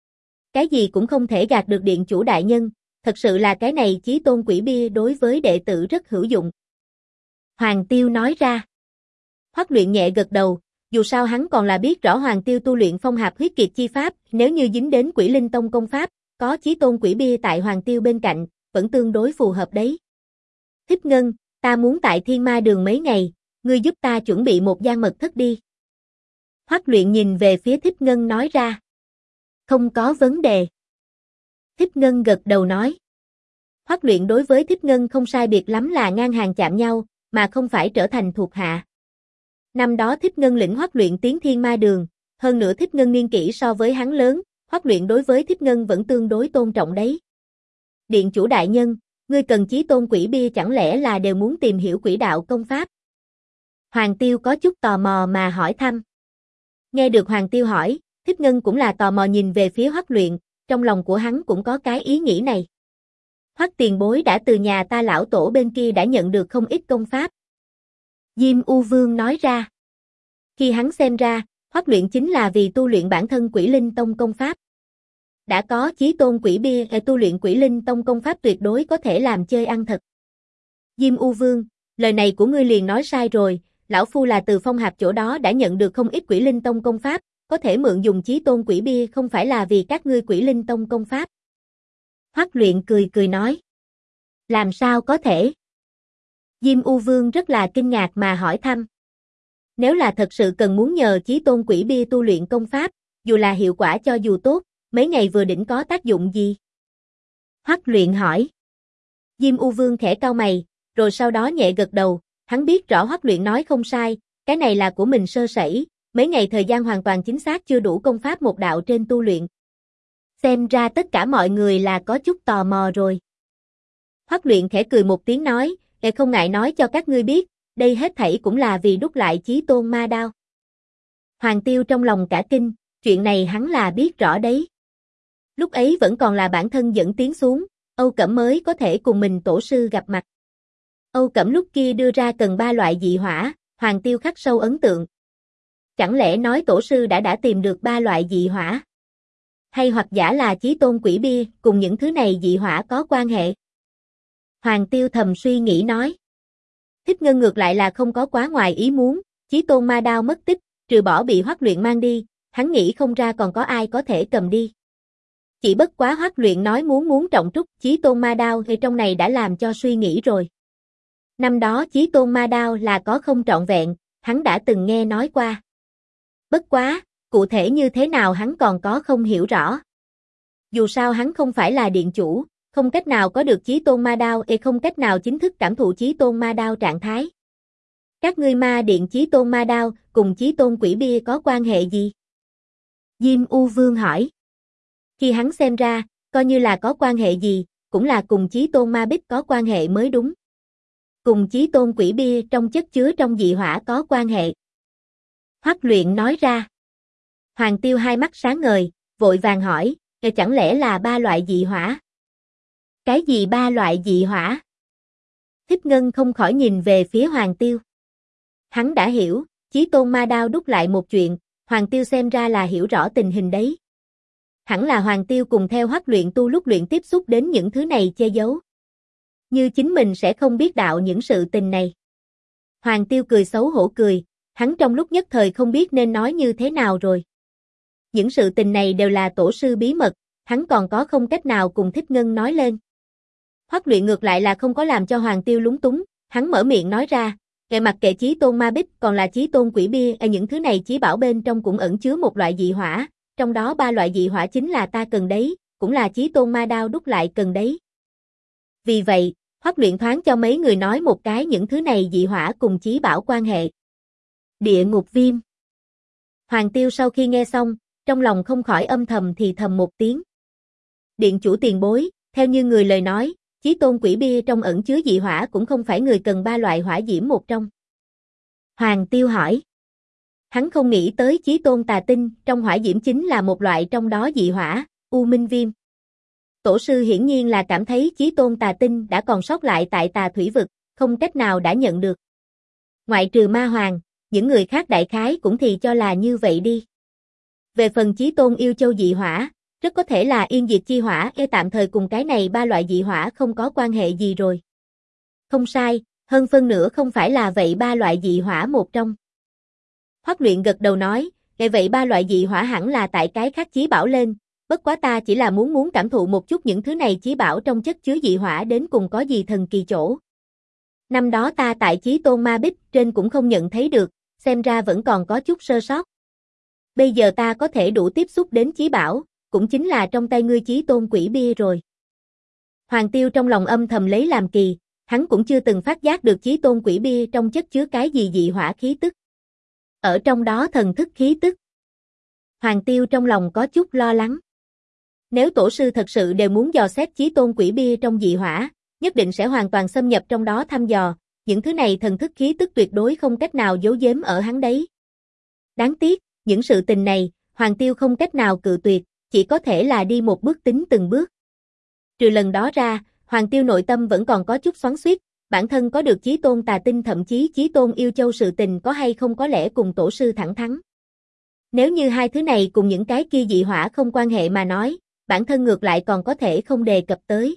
Cái gì cũng không thể gạt được điện chủ đại nhân, thật sự là cái này Chí Tôn Quỷ Bia đối với đệ tử rất hữu dụng. Hoàng Tiêu nói ra. Hoắc Luyện nhẹ gật đầu, dù sao hắn còn là biết rõ Hoàng Tiêu tu luyện phong hạp huyết kiệt chi pháp, nếu như dính đến Quỷ Linh Tông công pháp, có Chí Tôn Quỷ Bia tại Hoàng Tiêu bên cạnh, vẫn tương đối phù hợp đấy. Thích Ngân, ta muốn tại Thiên Ma Đường mấy ngày, ngươi giúp ta chuẩn bị một gian mật thất đi. Hoắc Luyện nhìn về phía Thích Ngân nói ra. Không có vấn đề. Thích Ngân gật đầu nói. Hoắc Luyện đối với Thích Ngân không sai biệt lắm là ngang hàng chạm nhau, mà không phải trở thành thuộc hạ. Năm đó Thích Ngân lĩnh Hoắc Luyện tiến Thiên Ma Đường, hơn nữa Thích Ngân niên kỷ so với hắn lớn, Hoắc Luyện đối với Thích Ngân vẫn tương đối tôn trọng đấy. Điện chủ đại nhân, ngươi cần Chí Tôn Quỷ Bia chẳng lẽ là đều muốn tìm hiểu quỷ đạo công pháp? Hoàng Tiêu có chút tò mò mà hỏi thăm. Nghe được Hoàng Tiêu hỏi, Thích Ngân cũng là tò mò nhìn về phía Hoắc Luyện, trong lòng của hắn cũng có cái ý nghĩ này. Hoắc tiền bối đã từ nhà ta lão tổ bên kia đã nhận được không ít công pháp. Diêm U Vương nói ra. Khi hắn xem ra, Hoắc Luyện chính là vì tu luyện bản thân Quỷ Linh Tông công pháp. Đã có Chí Tôn Quỷ Bia, tu luyện Quỷ Linh Tông công pháp tuyệt đối có thể làm chơi ăn thật. Diêm U Vương, lời này của ngươi liền nói sai rồi, lão phu là từ Phong Hạp chỗ đó đã nhận được không ít Quỷ Linh Tông công pháp, có thể mượn dùng Chí Tôn Quỷ Bia không phải là vì các ngươi Quỷ Linh Tông công pháp. Hoắc Luyện cười cười nói. Làm sao có thể? Diêm U Vương rất là kinh ngạc mà hỏi thăm. Nếu là thật sự cần muốn nhờ Chí Tôn Quỷ Bia tu luyện công pháp, dù là hiệu quả cho dù tốt, mấy ngày vừa đỉnh có tác dụng gì? Hoắc Luyện hỏi. Diêm U Vương khẽ cau mày, rồi sau đó nhẹ gật đầu, hắn biết rõ Hoắc Luyện nói không sai, cái này là của mình sơ sẩy, mấy ngày thời gian hoàn toàn chính xác chưa đủ công pháp một đạo trên tu luyện. Xem ra tất cả mọi người là có chút tò mò rồi. Hoắc Luyện khẽ cười một tiếng nói, không ngại nói cho các ngươi biết, đây hết thảy cũng là vì đúc lại Chí Tôn ma đao. Hoàng Tiêu trong lòng cả kinh, chuyện này hắn là biết rõ đấy. Lúc ấy vẫn còn là bản thân dẫn tiến xuống, Âu Cẩm mới có thể cùng mình tổ sư gặp mặt. Âu Cẩm lúc kia đưa ra cần 3 loại dị hỏa, Hoàng Tiêu khắc sâu ấn tượng. Chẳng lẽ nói tổ sư đã tìm được 3 loại dị hỏa? Hay hoặc giả là Chí Tôn Quỷ Bia cùng những thứ này dị hỏa có quan hệ? Hoàng Tiêu thầm suy nghĩ nói. Thích Ngân ngược lại là không có quá ngoài ý muốn, Chí Tôn ma đao mất tích, trừ bỏ bị Hoắc Luyện mang đi, hắn nghĩ không ra còn có ai có thể cầm đi. Chỉ bất quá Hoắc Luyện nói muốn trọng trúc Chí Tôn ma đao thì trong này đã làm cho suy nghĩ rồi. Năm đó Chí Tôn ma đao là có không trọn vẹn, hắn đã từng nghe nói qua. Bất quá, cụ thể như thế nào hắn còn có không hiểu rõ. Dù sao hắn không phải là điện chủ, không cách nào có được Chí Tôn ma đao không cách nào chính thức cảm thụ Chí Tôn ma đao trạng thái. Các ngươi ma điện Chí Tôn ma đao cùng Chí Tôn Quỷ Bia có quan hệ gì? Diêm U Vương hỏi. Khi hắn xem ra, coi như là có quan hệ gì, cũng là cùng Chí Tôn ma bích có quan hệ mới đúng. Cùng Chí Tôn Quỷ Bia trong chất chứa trong dị hỏa có quan hệ. Hoắc Luyện nói ra. Hoàng Tiêu hai mắt sáng ngời, vội vàng hỏi, chẳng lẽ là 3 loại dị hỏa? Cái gì 3 loại dị hỏa? Thích Ngân không khỏi nhìn về phía Hoàng Tiêu. Hắn đã hiểu, Chí Tôn ma đao đúc lại một chuyện, Hoàng Tiêu xem ra là hiểu rõ tình hình đấy. Hẳn là Hoàng Tiêu cùng theo Hoắc Luyện tu lúc luyện tiếp xúc đến những thứ này che giấu. Như chính mình sẽ không biết đạo những sự tình này. Hoàng Tiêu cười xấu hổ cười, hắn trong lúc nhất thời không biết nên nói như thế nào rồi. Những sự tình này đều là tổ sư bí mật, hắn còn có không cách nào cùng Thích Ngân nói lên. Hoắc Luyện ngược lại là không có làm cho Hoàng Tiêu lúng túng, hắn mở miệng nói ra, mặc kệ Chí Tôn ma bích còn là Chí Tôn Quỷ Bia, những thứ này chí bảo bên trong cũng ẩn chứa một loại dị hỏa, trong đó 3 loại dị hỏa chính là ta cần đấy, cũng là Chí Tôn ma đao đúc lại cần đấy. Vì vậy, Hoắc Luyện thoáng cho mấy người nói một cái những thứ này dị hỏa cùng chí bảo quan hệ. Địa ngục viêm. Hoàng Tiêu sau khi nghe xong, trong lòng không khỏi âm thầm thì thầm một tiếng. Điện chủ tiền bối, theo như người lời nói, Chí Tôn Quỷ Bia trong ẩn chứa dị hỏa cũng không phải người cần 3 loại hỏa diễm một trong. Hoàng Tiêu hỏi. Hắn không nghĩ tới Chí Tôn tà tinh trong hỏa diễm chính là một loại trong đó dị hỏa, U Minh Viêm. Tổ sư hiển nhiên là cảm thấy Chí Tôn tà tinh đã còn sót lại tại tà thủy vực, không cách nào đã nhận được. Ngoại trừ Ma Hoàng, những người khác đại khái cũng thì cho là như vậy đi. Về phần Chí Tôn yêu châu dị hỏa, rất có thể là yên diệt chi hỏa tạm thời cùng cái này 3 loại dị hỏa không có quan hệ gì rồi. Không sai, hơn phân nửa không phải là vậy 3 loại dị hỏa một trong. Hoắc Luyện gật đầu nói, vậy 3 loại dị hỏa hẳn là tại cái khác chí bảo lên, bất quá ta chỉ là muốn cảm thụ một chút những thứ này chí bảo trong chất chứa dị hỏa đến cùng có gì thần kỳ chỗ. Năm đó ta tại Chí Tôn ma bích trên cũng không nhận thấy được, xem ra vẫn còn có chút sơ sót. Bây giờ ta có thể đủ tiếp xúc đến chí bảo, cũng chính là trong tay ngươi Chí Tôn Quỷ Bia rồi. Hoàng Tiêu trong lòng âm thầm lấy làm kỳ, hắn cũng chưa từng phát giác được Chí Tôn Quỷ Bia trong chất chứa cái gì dị hỏa khí tức. Ở trong đó thần thức khí tức. Hoàng Tiêu trong lòng có chút lo lắng. Nếu tổ sư thật sự đều muốn dò xét Chí Tôn Quỷ Bia trong dị hỏa, nhất định sẽ hoàn toàn xâm nhập trong đó thăm dò, những thứ này thần thức khí tức tuyệt đối không cách nào giấu giếm ở hắn đấy. Đáng tiếc, những sự tình này, Hoàng Tiêu không cách nào cự tuyệt, chỉ có thể là đi một bước tính từng bước. Trừ lần đó ra, Hoàng Tiêu nội tâm vẫn còn có chút xoắn xuýt, bản thân có được Chí Tôn tà tinh thậm chí Chí Tôn yêu châu sự tình có hay không có lẽ cùng tổ sư thẳng thắn. Nếu như hai thứ này cùng những cái kia dị hỏa không quan hệ mà nói, bản thân ngược lại còn có thể không đề cập tới.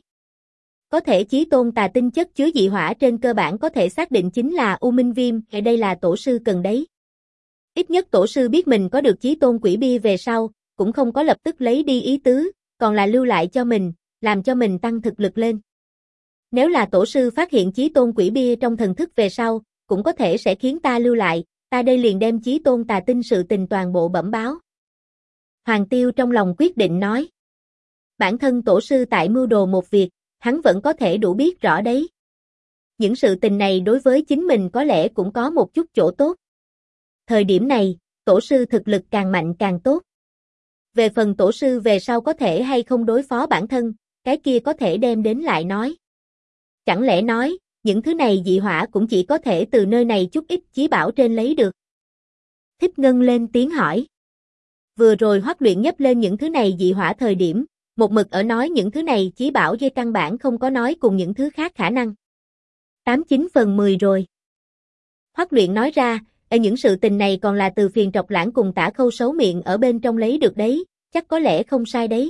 Có thể Chí Tôn tà tinh chất chứa dị hỏa trên cơ bản có thể xác định chính là U Minh Viêm, hay đây là tổ sư cần đấy. Ít nhất tổ sư biết mình có được Chí Tôn Quỷ Bia về sau, cũng không có lập tức lấy đi ý tứ, còn là lưu lại cho mình, làm cho mình tăng thực lực lên. Nếu là tổ sư phát hiện chí tôn quỷ bia trong thần thức về sau, cũng có thể sẽ khiến ta lưu lại, ta đây liền đem chí tôn tà tinh sự tình toàn bộ bẩm báo. Hoàng Tiêu trong lòng quyết định nói. Bản thân tổ sư tại mưu đồ một việc, hắn vẫn có thể đủ biết rõ đấy. Những sự tình này đối với chính mình có lẽ cũng có một chút chỗ tốt. Thời điểm này, tổ sư thực lực càng mạnh càng tốt. Về phần tổ sư về sau có thể hay không đối phó bản thân, cái kia có thể đem đến lại nói. Chẳng lẽ nói, những thứ này dị hỏa cũng chỉ có thể từ nơi này chút ít chí bảo trên lấy được. Thích Ngân lên tiếng hỏi. Vừa rồi Hoắc Luyện nhấp lên những thứ này dị hỏa thời điểm, một mực ở nói những thứ này chí bảo dây căn bản không có nói cùng những thứ khác khả năng. 89/10 rồi. Hoắc Luyện nói ra, những sự tình này còn là từ Phiền Trọc Lãng cùng Tả Khâu xấu miệng ở bên trong lấy được đấy, chắc có lẽ không sai đấy.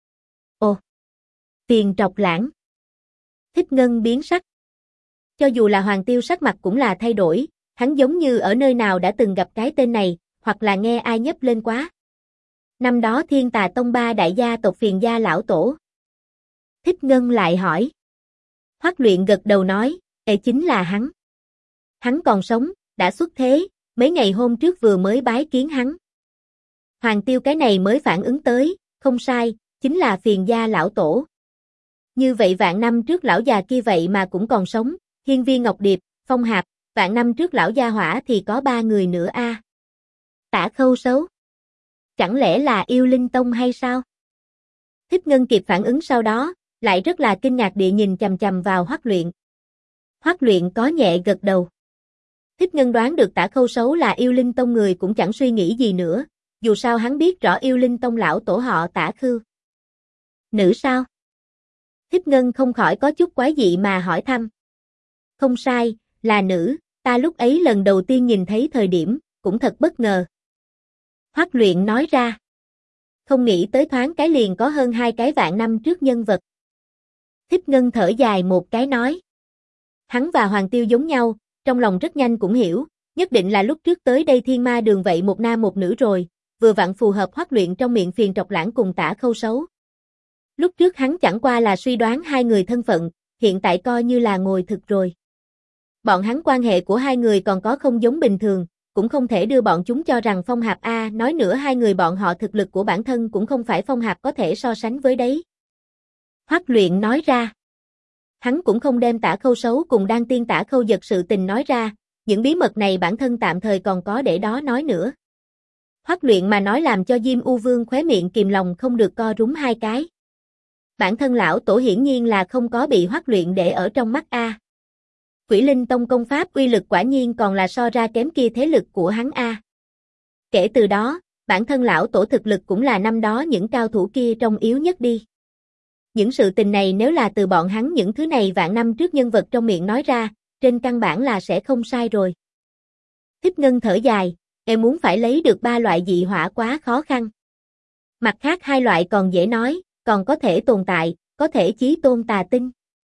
Ồ, Phiền Trọc Lãng. Thích Ngân biến sắc. Cho dù là Hoàng Tiêu sắc mặt cũng là thay đổi, hắn giống như ở nơi nào đã từng gặp cái tên này, hoặc là nghe ai nhấp lên quá. Năm đó Thiên Tà Tông 3 đại gia tộc Phiền gia lão tổ. Thích Ngân lại hỏi. Hoắc Luyện gật đầu nói, chính là hắn. Hắn còn sống, đã xuất thế, mấy ngày hôm trước vừa mới bái kiến hắn. Hoàng Tiêu cái này mới phản ứng tới, không sai, chính là Phiền gia lão tổ. Như vậy vạn năm trước lão già kia vậy mà cũng còn sống, Hiên Viên Ngọc Điệp, Phong Hạp, vạn năm trước lão gia hỏa thì có 3 người nữa a. Tả Khâu xấu. Chẳng lẽ là Yêu Linh Tông hay sao? Thích Ngân kịp phản ứng sau đó, lại rất là kinh ngạc địa nhìn chằm chằm vào Hoắc Luyện. Hoắc Luyện có nhẹ gật đầu. Thích Ngân đoán được Tả Khâu xấu là Yêu Linh Tông người cũng chẳng suy nghĩ gì nữa, dù sao hắn biết rõ Yêu Linh Tông lão tổ họ Tả Khưu. Nữ sao? Thích Ngân không khỏi có chút quái dị mà hỏi thăm. Không sai, là nữ, ta lúc ấy lần đầu tiên nhìn thấy thời điểm, cũng thật bất ngờ. Hoắc Luyện nói ra. Không nghĩ tới thoáng cái liền có hơn 2 cái vạn năm trước nhân vật. Thích Ngân thở dài một cái nói. Hắn và Hoàng Tiêu giống nhau, trong lòng rất nhanh cũng hiểu, nhất định là lúc trước tới đây Thiên Ma Đường vậy một nam một nữ rồi, vừa vặn phù hợp Hoắc Luyện trong miệng Phiền Trọc Lãng cùng Tả Khâu xấu. Lúc trước hắn chẳng qua là suy đoán hai người thân phận, hiện tại coi như là ngồi thực rồi. Bọn hắn quan hệ của hai người còn có không giống bình thường, cũng không thể đưa bọn chúng cho rằng Phong Hạp a, nói nữa hai người bọn họ thực lực của bản thân cũng không phải Phong Hạp có thể so sánh với đấy. Hoắc Luyện nói ra. Hắn cũng không đem Tả Khâu xấu cùng Đan Tiên Tả Khâu Giật sự tình nói ra, những bí mật này bản thân tạm thời còn có để đó nói nữa. Hoắc Luyện mà nói làm cho Diêm U Vương khóe miệng kìm lòng không được co rúm 2 cái. Bản thân lão tổ hiển nhiên là không có bị Hoắc Luyện để ở trong mắt a. Quỷ Linh Tông công pháp uy lực quả nhiên còn là so ra kém kia thế lực của hắn a. Kể từ đó, bản thân lão tổ thực lực cũng là năm đó những cao thủ kia trong yếu nhất đi. Những sự tình này nếu là từ bọn hắn những thứ này vạn năm trước nhân vật trong miệng nói ra, trên căn bản là sẽ không sai rồi. Thích Ngân thở dài, em muốn phải lấy được 3 loại dị hỏa quá khó khăn. Mặt khác 2 loại còn dễ nói, còn có thể tồn tại, có thể chí tôn tà tinh.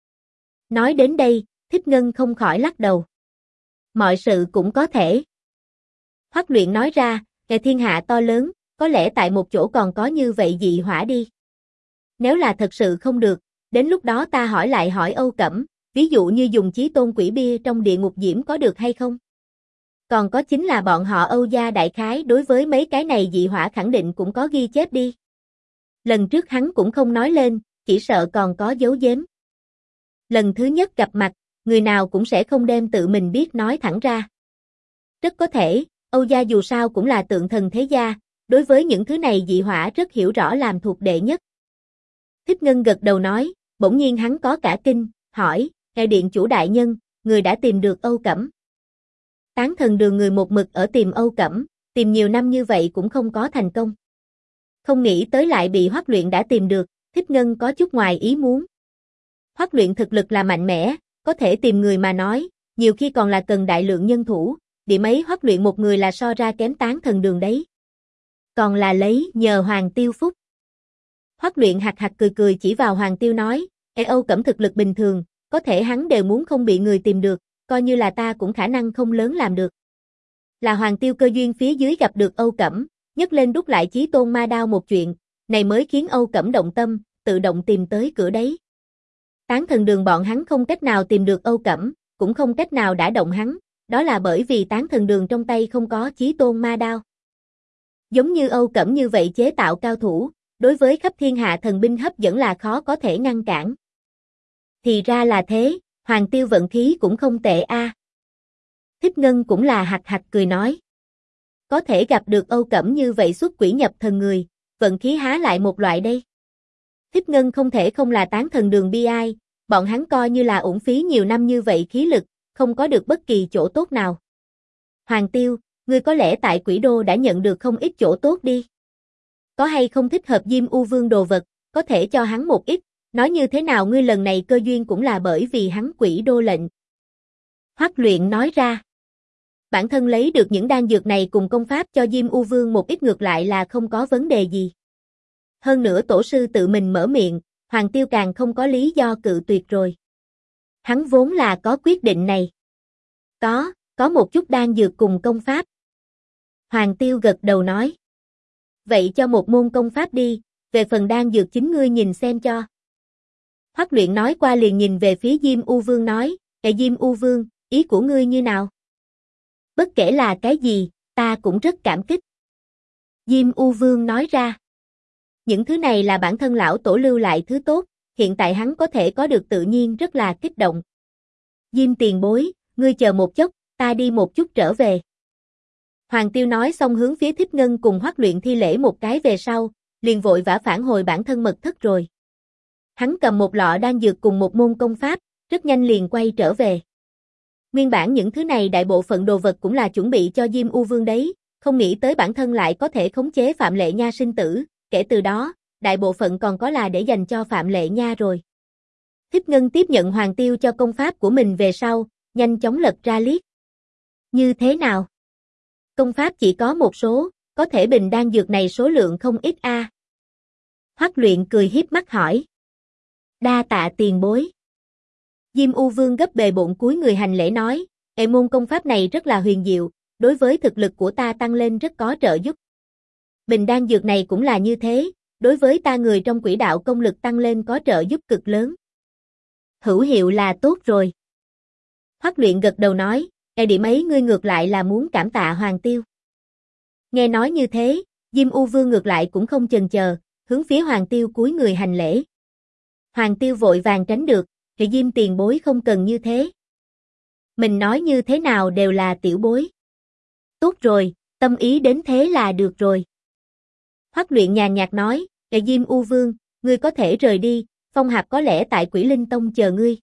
Nói đến đây, Thích Ngân không khỏi lắc đầu. Mọi sự cũng có thể. Hoắc Luyện nói ra, thiên hạ to lớn, có lẽ tại một chỗ còn có như vậy dị hỏa đi. Nếu là thật sự không được, đến lúc đó ta hỏi lại hỏi Âu Cẩm, ví dụ như dùng chí tôn quỷ bia trong địa ngục diễm có được hay không? Còn có chính là bọn họ Âu gia đại khái đối với mấy cái này dị hỏa khẳng định cũng có ghi chép đi. Lần trước hắn cũng không nói lên, chỉ sợ còn có giấu giếm. Lần thứ nhất gặp mặt, người nào cũng sẽ không đem tự mình biết nói thẳng ra. Rất có thể, Âu gia dù sao cũng là tượng thần thế gia, đối với những thứ này dị hỏa rất hiểu rõ làm thuộc đệ nhất. Thích Ngân gật đầu nói, bỗng nhiên hắn có cả kinh, hỏi, điện chủ đại nhân, người đã tìm được Âu Cẩm. Tán thần đường người một mực ở tìm Âu Cẩm, tìm nhiều năm như vậy cũng không có thành công. Không nghĩ tới lại bị Hoắc Luyện đã tìm được, Thích Ngân có chút ngoài ý muốn. Hoắc Luyện thực lực là mạnh mẽ, có thể tìm người mà nói, nhiều khi còn là cần đại lượng nhân thủ, điểm ấy Hoắc Luyện một người là so ra kém tán thần đường đấy. Còn là lấy nhờ Hoàng Tiêu phúc. Hoắc Luyện hạc hạc cười cười chỉ vào Hoàng Tiêu nói, Âu Cẩm thực lực bình thường, có thể hắn đều muốn không bị người tìm được, coi như là ta cũng khả năng không lớn làm được. Là Hoàng Tiêu cơ duyên phía dưới gặp được Âu Cẩm, nhấc lên đúc lại chí tôn ma đao một chuyện, này mới khiến Âu Cẩm động tâm, tự động tìm tới cửa đấy. Tán thần đường bọn hắn không cách nào tìm được Âu Cẩm, cũng không cách nào đả động hắn, đó là bởi vì tán thần đường trong tay không có chí tôn ma đao. Giống như Âu Cẩm như vậy chế tạo cao thủ, đối với khắp thiên hạ thần binh hấp dẫn là khó có thể ngăn cản. Thì ra là thế, Hoàng Tiêu vận khí cũng không tệ a. Thích Ngân cũng là hạch hạch cười nói. Có thể gặp được Âu Cẩm như vậy xuất quỷ nhập thần người, vận khí há lại một loại đây. Thích Ngân không thể không là tán thần đường bi ai, bọn hắn coi như là uổng phí nhiều năm như vậy khí lực, không có được bất kỳ chỗ tốt nào. Hoàng Tiêu, ngươi có lẽ tại Quỷ Đô đã nhận được không ít chỗ tốt đi. Có hay không thích hợp Diêm U Vương đồ vật, có thể cho hắn một ít, nói như thế nào ngươi lần này cơ duyên cũng là bởi vì hắn Quỷ Đô lệnh. Hoắc Luyện nói ra. Bản thân lấy được những đan dược này cùng công pháp cho Diêm U Vương một ít ngược lại là không có vấn đề gì. Hơn nữa tổ sư tự mình mở miệng, Hoàng Tiêu càng không có lý do cự tuyệt rồi. Hắn vốn là có quyết định này. Có một chút đan dược cùng công pháp. Hoàng Tiêu gật đầu nói. Vậy cho một môn công pháp đi, về phần đan dược chính ngươi nhìn xem cho. Hoắc Luyện nói qua liền nhìn về phía Diêm U Vương nói, Diêm U Vương, ý của ngươi như nào? Bất kể là cái gì, ta cũng rất cảm kích. Diêm U Vương nói ra. Những thứ này là bản thân lão tổ lưu lại thứ tốt, hiện tại hắn có thể có được tự nhiên rất là kích động. Diêm tiền bối, ngươi chờ một chút, ta đi một chút trở về. Hoàng Tiêu nói xong hướng phía Thích Ngân cùng Hoắc Luyện thi lễ một cái về sau, liền vội vã phản hồi bản thân mật thất rồi. Hắn cầm một lọ đan dược cùng một môn công pháp, rất nhanh liền quay trở về. Nguyên bản những thứ này đại bộ phận đồ vật cũng là chuẩn bị cho Diêm U Vương đấy, không nghĩ tới bản thân lại có thể khống chế Phạm Lệ Nha sinh tử, kể từ đó, đại bộ phận còn có là để dành cho Phạm Lệ Nha rồi. Thích Ngân tiếp nhận Hoàng Tiêu cho công pháp của mình về sau, nhanh chóng lật ra liếc. Như thế nào? Công pháp chỉ có một số, có thể bình đan dược này số lượng không ít a. Hoắc Luyện cười hiếp mắt hỏi. Đa tạ tiền bối. Diêm U Vương gấp bề bộn cúi người hành lễ nói, môn công pháp này rất là huyền diệu, đối với thực lực của ta tăng lên rất có trợ giúp. Bình đan dược này cũng là như thế, đối với ta người trong quỷ đạo công lực tăng lên có trợ giúp cực lớn. Hữu hiệu là tốt rồi. Hoắc Luyện gật đầu nói, điểm ấy ngươi ngược lại là muốn cảm tạ Hoàng Tiêu. Nghe nói như thế, Diêm U Vương ngược lại cũng không chần chờ, hướng phía Hoàng Tiêu cúi người hành lễ. Hoàng Tiêu vội vàng tránh được, Diêm tiền bối không cần như thế. Mình nói như thế nào đều là tiểu bối. Tốt rồi, tâm ý đến thế là được rồi. Hoắc Luyện nhàn nhạt nói, Diêm U Vương, ngươi có thể rời đi, Phong Hạp có lẽ tại Quỷ Linh Tông chờ ngươi.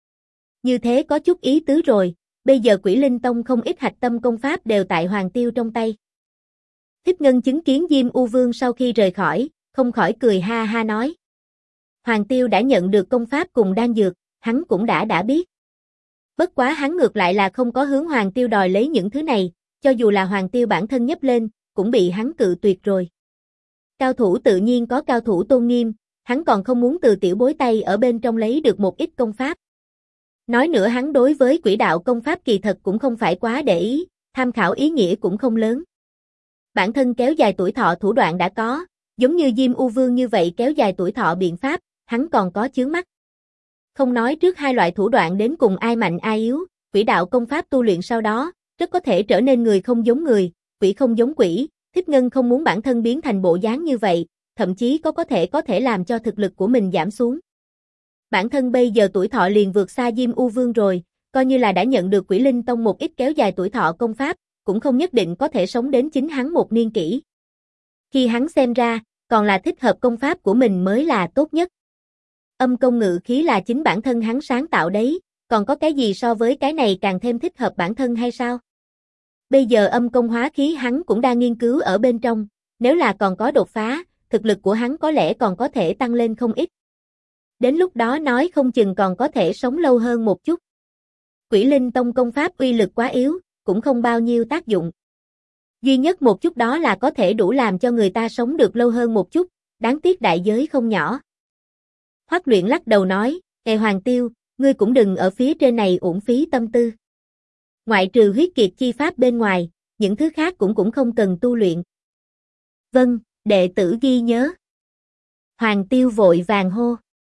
Như thế có chút ý tứ rồi, bây giờ Quỷ Linh Tông không ít hạch tâm công pháp đều tại Hoàng Tiêu trong tay. Thích Ngân chứng kiến Diêm U Vương sau khi rời khỏi, không khỏi cười ha ha nói. Hoàng Tiêu đã nhận được công pháp cùng đan dược, hắn cũng đã biết. Bất quá hắn ngược lại là không có hướng Hoàng Tiêu đòi lấy những thứ này, cho dù là Hoàng Tiêu bản thân nhấp lên, cũng bị hắn cự tuyệt rồi. Cao thủ tự nhiên có cao thủ tôn nghiêm, hắn còn không muốn từ tiểu bối tay ở bên trong lấy được một ít công pháp. Nói nữa hắn đối với quỷ đạo công pháp kỳ thật cũng không phải quá để ý, tham khảo ý nghĩa cũng không lớn. Bản thân kéo dài tuổi thọ thủ đoạn đã có, giống như Diêm U Vương như vậy kéo dài tuổi thọ biện pháp, hắn còn có chướng mắt. Không nói trước hai loại thủ đoạn đến cùng ai mạnh ai yếu, quỷ đạo công pháp tu luyện sau đó, rất có thể trở nên người không giống người, quỷ không giống quỷ, Thích Ngân không muốn bản thân biến thành bộ dáng như vậy, thậm chí có thể làm cho thực lực của mình giảm xuống. Bản thân bây giờ tuổi thọ liền vượt xa Diêm U Vương rồi, coi như là đã nhận được Quỷ Linh Tông một ít kéo dài tuổi thọ công pháp, cũng không nhất định có thể sống đến chính hắn một niên kỷ. Khi hắn xem ra, còn là thích hợp công pháp của mình mới là tốt nhất. Âm công ngự khí là chính bản thân hắn sáng tạo đấy, còn có cái gì so với cái này càng thêm thích hợp bản thân hay sao? Bây giờ âm công hóa khí hắn cũng đang nghiên cứu ở bên trong, nếu là còn có đột phá, thực lực của hắn có lẽ còn có thể tăng lên không ít. Đến lúc đó nói không chừng còn có thể sống lâu hơn một chút. Quỷ Linh Tông công pháp uy lực quá yếu, cũng không bao nhiêu tác dụng. Duy nhất một chút đó là có thể đủ làm cho người ta sống được lâu hơn một chút, đáng tiếc đại giới không nhỏ. Hoắc Luyện lắc đầu nói, Hoàng Tiêu, ngươi cũng đừng ở phía trên này uổng phí tâm tư. Ngoại trừ huyết kiệt chi pháp bên ngoài, những thứ khác cũng không cần tu luyện. Vâng, đệ tử ghi nhớ. Hoàng Tiêu vội vàng hô.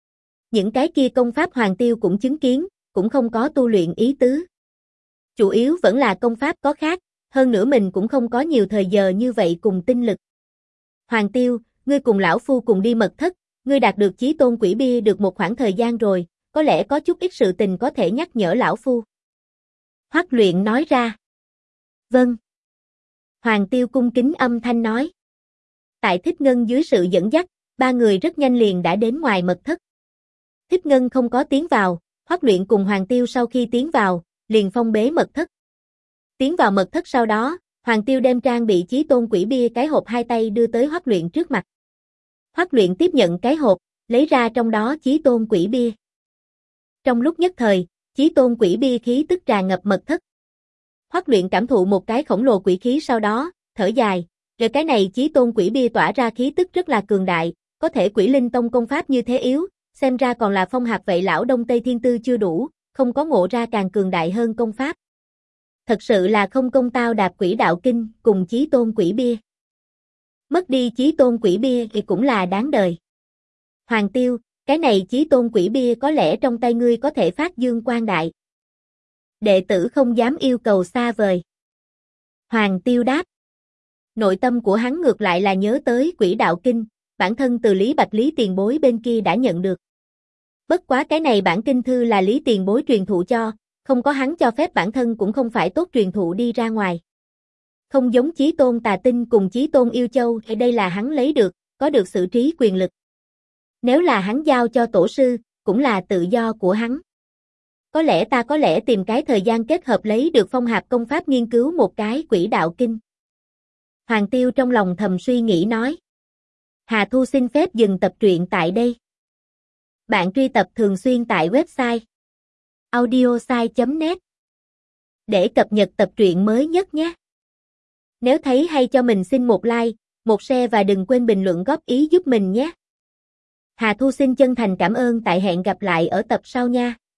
Những cái kia công pháp Hoàng Tiêu cũng chứng kiến, cũng không có tu luyện ý tứ. Chủ yếu vẫn là công pháp có khác, hơn nữa mình cũng không có nhiều thời giờ như vậy cùng tinh lực. Hoàng Tiêu, ngươi cùng lão phu cùng đi mật thất, ngươi đạt được chí tôn quỷ bia được một khoảng thời gian rồi, có lẽ có chút ít sự tình có thể nhắc nhở lão phu. Hoắc Luyện nói ra. Vâng. Hoàng Tiêu cung kính âm thanh nói. Tại Thích Ngân dưới sự dẫn dắt, ba người rất nhanh liền đã đến ngoài mật thất. Thích Ngân không có tiến vào, Hoắc Luyện cùng Hoàng Tiêu sau khi tiến vào, liền phong bế mật thất. Tiến vào mật thất sau đó, Hoàng Tiêu đem trang bị chí tôn quỷ bia cái hộp hai tay đưa tới Hoắc Luyện trước mặt. Hoắc Luyện tiếp nhận cái hộp, lấy ra trong đó chí tôn quỷ bia. Trong lúc nhất thời, chí tôn quỷ bia khí tức tràn ngập mật thất. Hoắc Luyện cảm thụ một cái khổng lồ quỷ khí sau đó, thở dài, rồi cái này chí tôn quỷ bia tỏa ra khí tức rất là cường đại, có thể Quỷ Linh Tông công pháp như thế yếu, xem ra còn là phong hạp vậy lão Đông Tây Thiên Tư chưa đủ, không có ngộ ra càng cường đại hơn công pháp. Thật sự là không công tao đạp quỷ đạo kinh cùng chí tôn quỷ bia. Mất đi chí tôn quỷ bia thì cũng là đáng đời. Hoàng Tiêu, cái này chí tôn quỷ bia có lẽ trong tay ngươi có thể phát dương quang đại. Đệ tử không dám yêu cầu xa vời. Hoàng Tiêu đáp. Nội tâm của hắn ngược lại là nhớ tới quỷ đạo kinh, bản thân từ Lý Bạch Lý tiền bối bên kia đã nhận được. Bất quá cái này bản kinh thư là Lý tiền bối truyền thụ cho, không có hắn cho phép bản thân cũng không phải tốt truyền thụ đi ra ngoài. Không giống chí tôn tà tinh cùng chí tôn yêu châu thì đây là hắn lấy được, có được xử trí quyền lực. Nếu là hắn giao cho tổ sư, cũng là tự do của hắn. Có lẽ ta có lẽ tìm cái thời gian kết hợp lấy được phong hạp công pháp nghiên cứu một cái quỷ đạo kinh. Hoàng Tiêu trong lòng thầm suy nghĩ nói. Hà Thu xin phép dừng tập truyện tại đây. Bạn truy tập thường xuyên tại website audiosai.net để cập nhật tập truyện mới nhất nhé. Nếu thấy hay cho mình xin một like, một share và đừng quên bình luận góp ý giúp mình nhé. Hà Thu xin chân thành cảm ơn tại hẹn gặp lại ở tập sau nha.